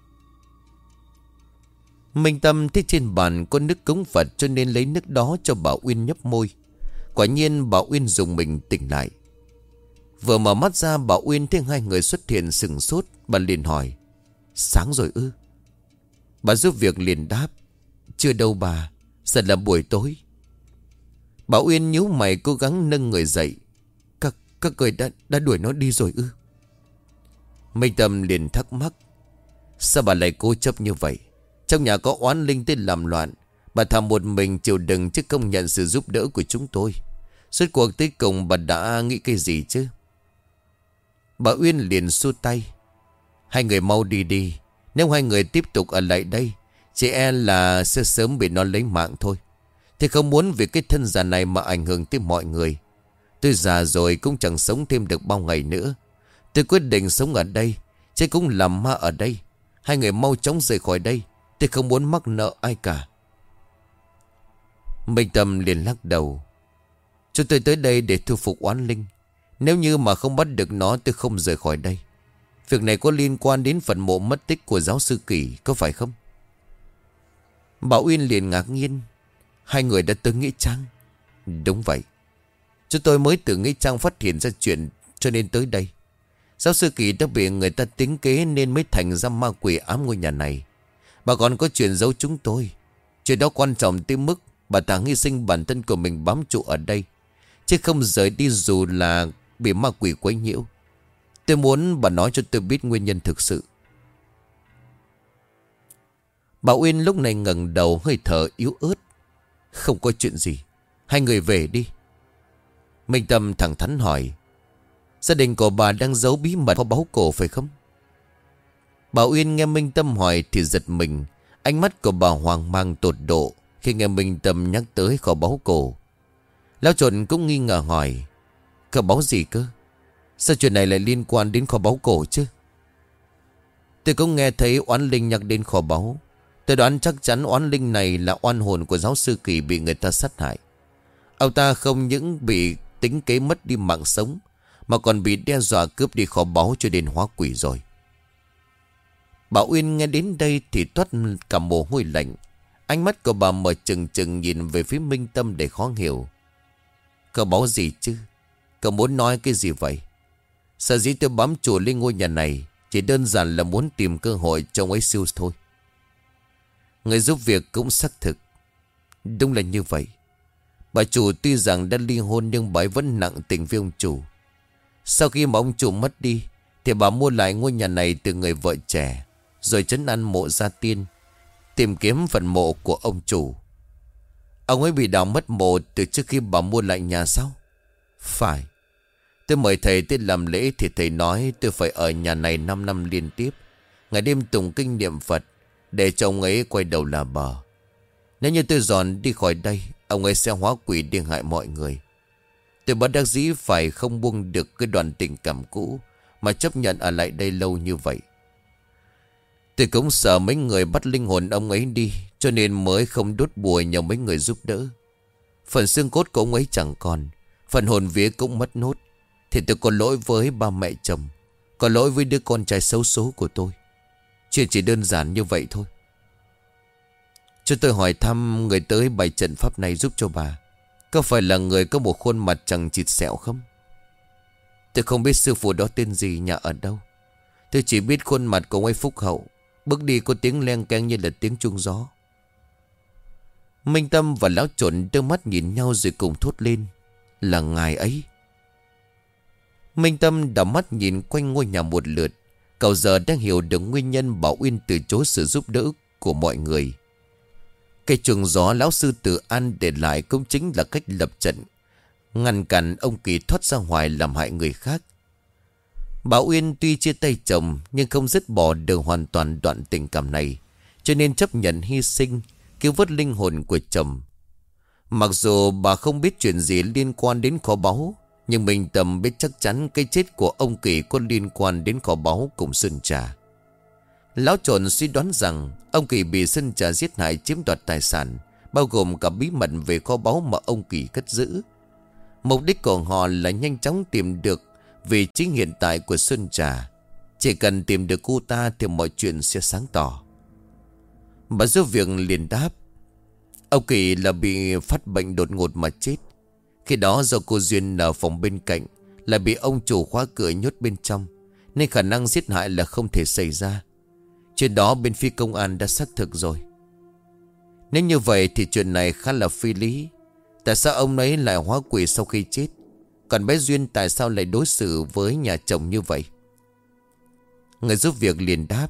Minh Tâm thấy trên bàn có nước cúng Phật cho nên lấy nước đó cho bà Uyên nhấp môi. Quả nhiên bà Uyên dùng mình tỉnh lại. Vừa mở mắt ra bà Uyên thấy hai người xuất hiện sừng sốt. Bà liền hỏi: "Sáng rồi ư?" Bà giúp việc liền đáp: "Chưa đâu bà, giờ là buổi tối." Bà Uyên nhíu mày cố gắng nâng người dậy: Các người đã đuổi nó đi rồi ư?" Minh Tâm liền thắc mắc: "Sao bà lại cố chấp như vậy? Trong nhà có oán linh tới làm loạn, bà thà một mình chịu đựng chứ không nhận sự giúp đỡ của chúng tôi. Suốt cuộc tới cùng bà đã nghĩ cái gì chứ?" Bà Uyên liền xua tay: "Hai người mau đi đi. Nếu hai người tiếp tục ở lại đây, chị e là sẽ sớm bị nó lấy mạng thôi. Thì không muốn vì cái thân già này mà ảnh hưởng tới mọi người. Tôi già rồi cũng chẳng sống thêm được bao ngày nữa. Tôi quyết định sống ở đây, chứ cũng làm ma ở đây. Hai người mau chóng rời khỏi đây. Tôi không muốn mắc nợ ai cả." Minh Tâm liền lắc đầu: "Chúng tôi tới đây để thu phục oán linh. Nếu như mà không bắt được nó, tôi không rời khỏi đây. Việc này có liên quan đến phần mộ mất tích của giáo sư Kỳ, có phải không?" Bà Uyên liền ngạc nhiên: "Hai người đã tới Nghĩa Trang?" "Đúng vậy. Chúng tôi mới từ Nghĩa Trang phát hiện ra chuyện cho nên tới đây. Giáo sư Kỳ đã bị người ta tính kế nên mới thành ra ma quỷ ám ngôi nhà này. Bà còn có chuyện giấu chúng tôi. Chuyện đó quan trọng tới mức bà ta hy sinh bản thân của mình bám trụ ở đây, chứ không rời đi dù là bị ma quỷ quấy nhiễu. Tôi muốn bà nói cho tôi biết nguyên nhân thực sự." Bà Uyên lúc này ngẩng đầu hơi thở yếu ớt: "Không có chuyện gì. Hai người về đi." Minh Tâm thẳng thắn hỏi: "Gia đình của bà đang giấu bí mật kho báu cổ phải không?" Bà Uyên nghe Minh Tâm hỏi thì giật mình. Ánh mắt của bà hoang mang tột độ khi nghe Minh Tâm nhắc tới kho báu cổ. Lão Chột cũng nghi ngờ hỏi: "Kho báu gì cơ? Sao chuyện này lại liên quan đến kho báu cổ chứ?" "Tôi cũng nghe thấy oán linh nhắc đến kho báu. Tôi đoán chắc chắn oán linh này là oan hồn của giáo sư Kỳ bị người ta sát hại. Ông ta không những bị tính kế mất đi mạng sống, mà còn bị đe dọa cướp đi kho báu cho đến hóa quỷ rồi." Bà Uyên nghe đến đây thì toát cả mồ hôi lạnh. Ánh mắt của bà mở trừng trừng nhìn về phía Minh Tâm để khó hiểu. "Kho báu gì chứ? Cậu muốn nói cái gì vậy? Sở dĩ tôi bám trụ lên ngôi nhà này chỉ đơn giản là muốn tìm cơ hội cho ông ấy siêu thôi." Người giúp việc cũng xác thực: "Đúng là như vậy. Bà chủ tuy rằng đã ly hôn nhưng bà ấy vẫn nặng tình với ông chủ. Sau khi mà ông chủ mất đi thì bà mua lại ngôi nhà này từ người vợ trẻ, rồi trấn an mộ gia tiên, tìm kiếm phần mộ của ông chủ." "Ông ấy bị đào mất mộ từ trước khi bà mua lại nhà sao?" "Phải. Tôi mời thầy tới làm lễ thì thầy nói tôi phải ở nhà này 5 năm liên tiếp, ngày đêm tụng kinh niệm Phật, để cho ông ấy quay đầu là bờ. Nếu như tôi dọn đi khỏi đây, ông ấy sẽ hóa quỷ đi hại mọi người. Tôi bất đắc dĩ phải không buông được cái đoạn tình cảm cũ mà chấp nhận ở lại đây lâu như vậy. Tôi cũng sợ mấy người bắt linh hồn ông ấy đi, cho nên mới không đốt bùa nhờ mấy người giúp đỡ. Phần xương cốt của ông ấy chẳng còn, phần hồn vía cũng mất nốt. Thì tôi có lỗi với ba mẹ chồng, có lỗi với đứa con trai xấu số của tôi. Chuyện chỉ đơn giản như vậy thôi. Cho tôi hỏi thăm người tới bày trận pháp này giúp cho bà, có phải là người có một khuôn mặt chẳng chịt sẹo không?" "Tôi không biết sư phụ đó tên gì, nhà ở đâu. Tôi chỉ biết khuôn mặt của ông ấy phúc hậu, Bước đi có tiếng leng keng như là tiếng chuông gió. Minh Tâm và lão trộn đưa mắt nhìn nhau rồi cùng thốt lên: là ngài ấy. Minh Tâm đảo mắt nhìn quanh ngôi nhà một lượt. Cậu giờ đang hiểu được nguyên nhân Bảo Uyên từ chối sự giúp đỡ của mọi người. Cái chuông gió lão sư Từ An để lại cũng chính là cách lập trận, ngăn cản ông Kỳ thoát ra ngoài làm hại người khác. Bảo Uyên tuy chia tay chồng nhưng không dứt bỏ được hoàn toàn đoạn tình cảm này, cho nên chấp nhận hy sinh cứu vớt linh hồn của chồng. Mặc dù bà không biết chuyện gì liên quan đến kho báu, nhưng Minh Tâm biết chắc chắn cái chết của ông Kỳ có liên quan đến kho báu cùng Sơn Trà. Lão trộn suy đoán rằng ông Kỳ bị Sơn Trà giết hại chiếm đoạt tài sản, bao gồm cả bí mật về kho báu mà ông Kỳ cất giữ. Mục đích của họ là nhanh chóng tìm được vị trí hiện tại của Sơn Trà. Chỉ cần tìm được cô ta thì mọi chuyện sẽ sáng tỏ. Bà giúp việc liền đáp: ông Kỳ là bị phát bệnh đột ngột mà chết. Khi đó do cô Duyên ở phòng bên cạnh lại bị ông chủ khóa cửa nhốt bên trong, nên khả năng giết hại là không thể xảy ra. Chuyện đó bên phía công an đã xác thực rồi. Nếu như vậy thì chuyện này khá là phi lý. Tại sao ông ấy lại hóa quỷ sau khi chết? Còn bé Duyên tại sao lại đối xử với nhà chồng như vậy? Người giúp việc liền đáp: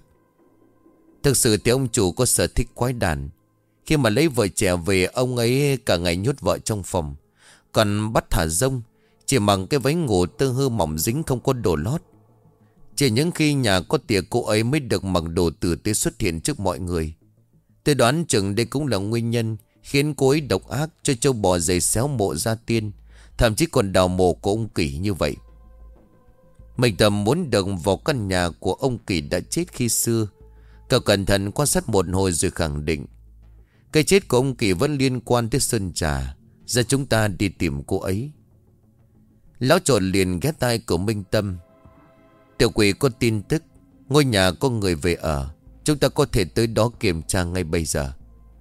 thực sự thì ông chủ có sở thích quái đản. Khi mà lấy vợ trẻ về, ông ấy cả ngày nhốt vợ trong phòng, còn bắt thả rông, chỉ mặc cái váy ngủ tơ hư mỏng dính không có đồ lót. Chỉ những khi nhà có tiệc cô ấy mới được mặc đồ tử tế xuất hiện trước mọi người. Tôi đoán chừng đây cũng là nguyên nhân khiến cô ấy độc ác cho trâu bò giày xéo mộ gia tiên, thậm chí còn đào mộ của ông Kỳ như vậy. Mình Tâm muốn được vào căn nhà của ông Kỳ đã chết khi xưa. Cậu cẩn thận quan sát một hồi rồi khẳng định cái chết của ông Kỳ vẫn liên quan tới Sơn Trà. Giờ chúng ta đi tìm cô ấy. Lão trộn liền ghé tai của Minh Tâm: tiểu quỷ có tin tức ngôi nhà có người về ở, chúng ta có thể tới đó kiểm tra ngay bây giờ.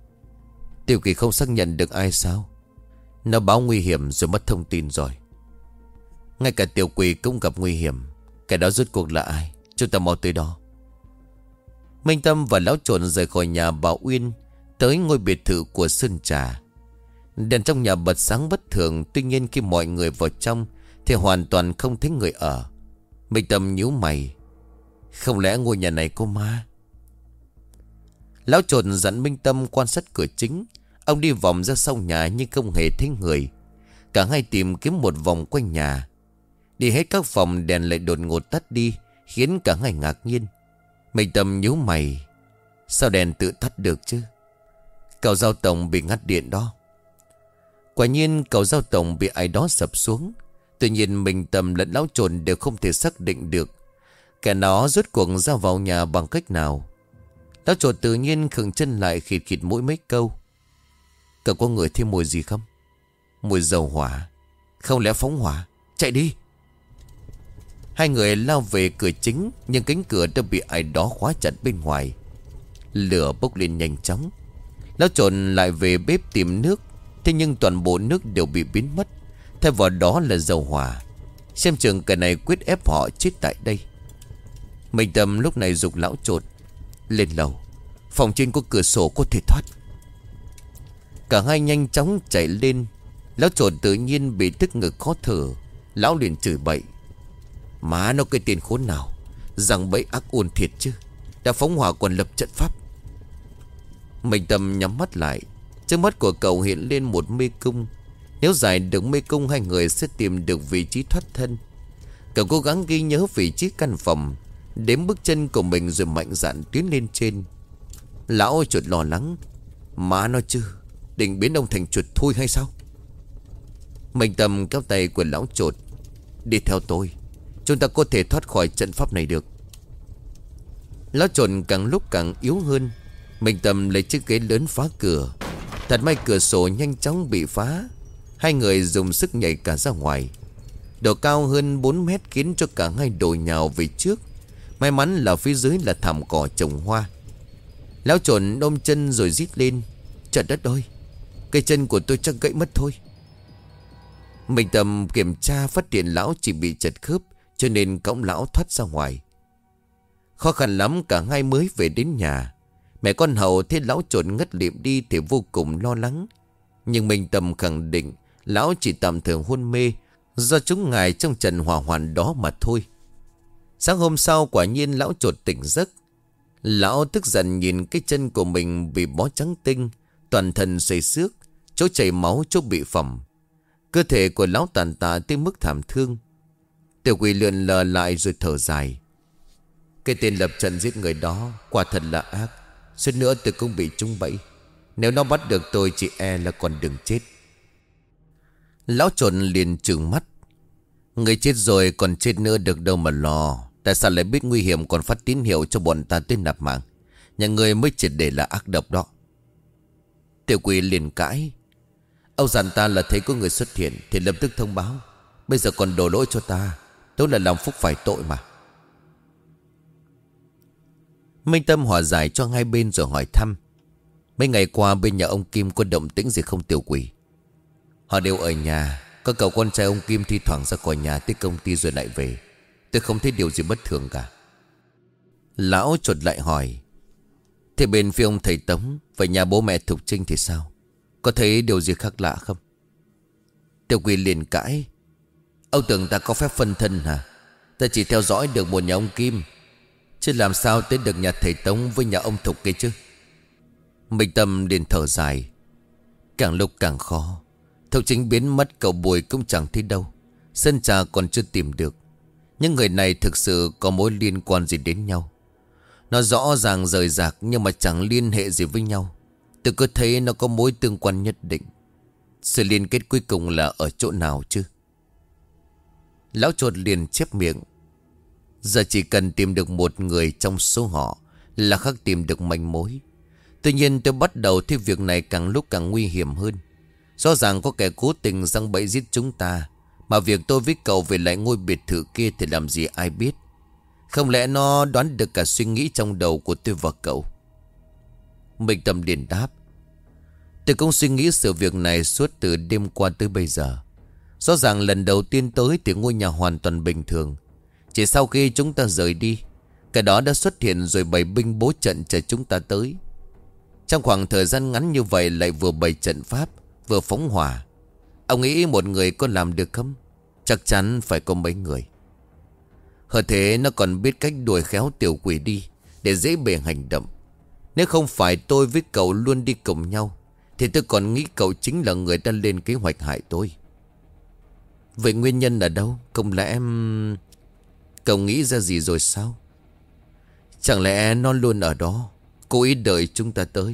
Tiểu quỷ không xác nhận được ai sao? Nó báo nguy hiểm rồi mất thông tin rồi. Ngay cả tiểu quỷ cũng gặp nguy hiểm. Cái đó rốt cuộc là ai? Chúng ta mau tới đó. Minh Tâm và lão trộn rời khỏi nhà Bảo Uyên, tới ngôi biệt thự của Sơn Trà. Đèn trong nhà bật sáng bất thường. Tuy nhiên khi mọi người vào trong thì hoàn toàn không thấy người ở. Minh Tâm nhíu mày: không lẽ ngôi nhà này có ma? Lão trộn dặn Minh Tâm quan sát cửa chính. Ông đi vòng ra sau nhà nhưng không hề thấy người. Cả hai tìm kiếm một vòng quanh nhà. Đi hết các phòng đèn lại đột ngột tắt đi, khiến cả hai ngạc nhiên. Minh Tâm nhíu mày: sao đèn tự tắt được chứ? Cầu giao tổng bị ngắt điện đó. Quả nhiên cầu giao tổng bị ai đó sập xuống. Tuy nhiên Minh Tâm lẫn lão trộn đều không thể xác định được kẻ nó rốt cuộc ra vào nhà bằng cách nào. Lão trộn tự nhiên khựng chân lại, khịt khịt mũi mấy câu: cậu có ngửi thêm mùi gì không? Mùi dầu hỏa. Không lẽ phóng hỏa? Chạy đi. Hai người lao về cửa chính, nhưng cánh cửa đã bị ai đó khóa chặt bên ngoài. Lửa bốc lên nhanh chóng. Lão trộn lại về bếp tìm nước. Thế nhưng toàn bộ nước đều bị biến mất, thay vào đó là dầu hỏa. Xem chừng cái này quyết ép họ chết tại đây. Minh Tâm lúc này giục lão trộn: lên lầu, phòng trên có cửa sổ có thể thoát. Cả hai nhanh chóng chạy lên. Lão trộn tự nhiên bị tức ngực khó thở. Lão liền chửi bậy: má nó cái tên khốn nào, rằng bẫy ác ôn thiệt chứ, đã phóng hỏa còn lập trận pháp. Minh Tâm nhắm mắt lại. Trước mắt của cậu hiện lên một mê cung. Nếu giải được mê cung, hai người sẽ tìm được vị trí thoát thân. Cậu cố gắng ghi nhớ vị trí căn phòng, đếm bước chân của mình rồi mạnh dạn tiến lên trên. Lão chuột lo lắng: má nó chứ, định biến ông thành chuột thui hay sao? Minh Tâm kéo tay của lão chuột: đi theo tôi, chúng ta có thể thoát khỏi trận pháp này được. Lão chuột càng lúc càng yếu hơn. Minh Tâm lấy chiếc ghế lớn phá cửa. Thật may cửa sổ nhanh chóng bị phá. Hai người dùng sức nhảy cả ra ngoài. Độ cao hơn 4 mét khiến cho cả hai đổ nhào về trước. May mắn là phía dưới là thảm cỏ trồng hoa. Lão trộn ôm chân rồi rít lên: trời đất ơi, cây chân của tôi chắc gãy mất thôi. Minh Tâm kiểm tra phát hiện lão chỉ bị chật khớp, cho nên cõng lão thoát ra ngoài. Khó khăn lắm cả hai mới về đến nhà. Mẹ con Hậu thấy lão Chột ngất lịm đi thì vô cùng lo lắng. Nhưng Minh Tâm khẳng định lão chỉ tạm thời hôn mê do trúng ngài trong trận hỏa hoạn đó mà thôi. Sáng hôm sau quả nhiên lão Chột tỉnh giấc. Lão tức giận nhìn cái chân của mình bị bó trắng tinh, toàn thân xây xước, chỗ chảy máu, chỗ bị phỏng. Cơ thể của lão tàn tạ tới mức thảm thương. Tiểu Quỷ lượn lờ lại rồi thở dài. Cái tên lập trận giết người đó quả thật là ác. Suýt nữa tôi cũng bị trúng bẫy. Nếu nó bắt được tôi chỉ e là còn đừng chết. Lão Chột liền trừng mắt. Người chết rồi còn chết nữa được đâu mà lo. Tại sao lại biết nguy hiểm còn phát tín hiệu cho bọn ta tới nạp mạng? Nhà người mới triệt để là ác độc đó. Tiểu Quỷ liền cãi. Ông dặn ta là thấy có người xuất hiện thì lập tức thông báo. Bây giờ còn đổ lỗi cho ta. Tôi là làm phúc phải tội mà. Minh Tâm hòa giải cho hai bên rồi hỏi thăm. Mấy ngày qua bên nhà ông Kim có động tĩnh gì không Tiểu Quỷ? Họ đều ở nhà. Có cậu con trai ông Kim thi thoảng ra khỏi nhà tới công ty rồi lại về. Tôi không thấy điều gì bất thường cả. Lão Chột lại hỏi. Thế bên phía ông thầy Tống, vậy nhà bố mẹ Thục Trinh thì sao? Có thấy điều gì khác lạ không? Tiểu Quỷ liền cãi. Ông tưởng ta có phép phân thân hả? Ta chỉ theo dõi được một nhà ông Kim, chứ làm sao tới được nhà thầy Tống với nhà ông Thục kia chứ? Minh Tâm liền thở dài. Càng lúc càng khó. Thục Trinh biến mất, cậu Bùi cũng chẳng thấy đâu. Sơn Trà còn chưa tìm được. Nhưng người này thực sự có mối liên quan gì đến nhau. Nó rõ ràng rời rạc nhưng mà chẳng liên hệ gì với nhau. Tôi cứ thấy nó có mối tương quan nhất định. Sự liên kết cuối cùng là ở chỗ nào chứ? Lão Chột liền chép miệng. Giờ chỉ cần tìm được một người trong số họ là khắc tìm được manh mối. Tuy nhiên tôi bắt đầu thấy việc này càng lúc càng nguy hiểm hơn. Rõ ràng có kẻ cố tình giăng bẫy giết chúng ta. Mà việc tôi với cậu về lại ngôi biệt thự kia thì làm gì ai biết. Không lẽ nó đoán được cả suy nghĩ trong đầu của tôi và cậu? Minh Tâm liền đáp. Tôi cũng suy nghĩ sự việc này suốt từ đêm qua tới bây giờ. Rõ ràng lần đầu tiên tới thì ngôi nhà hoàn toàn bình thường. Chỉ sau khi chúng ta rời đi, cái đó đã xuất hiện rồi bày binh bố trận chờ chúng ta tới. Trong khoảng thời gian ngắn như vậy lại vừa bày trận pháp, vừa phóng hỏa. Ông nghĩ một người có làm được không? Chắc chắn phải có mấy người. Hơn thế nó còn biết cách đuổi khéo Tiểu Quỷ đi để dễ bề hành động. Nếu không phải tôi với cậu luôn đi cùng nhau thì tôi còn nghĩ cậu chính là người đã lên kế hoạch hại tôi. Vậy nguyên nhân ở đâu? Không lẽ cậu nghĩ ra gì rồi sao? Chẳng lẽ nó luôn ở đó, cố ý đợi chúng ta tới?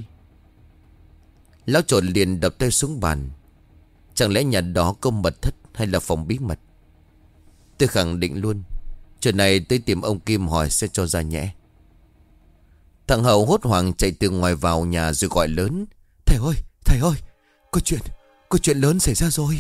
Lão Chột liền đập tay xuống bàn. Chẳng lẽ nhà đó có mật thất hay là phòng bí mật? Tôi khẳng định luôn, chuyện này tới tìm ông Kim hỏi sẽ cho ra nhẽ. Thằng Hậu hốt hoảng chạy từ ngoài vào nhà rồi gọi lớn. Thầy ơi, có chuyện lớn xảy ra rồi.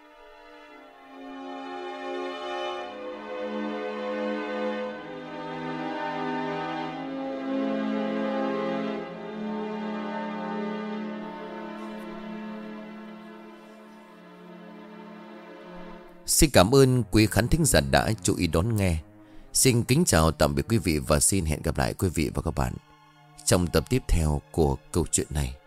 Xin cảm ơn quý khán thính giả đã chú ý đón nghe. Xin kính chào tạm biệt quý vị và xin hẹn gặp lại quý vị và các bạn trong tập tiếp theo của câu chuyện này.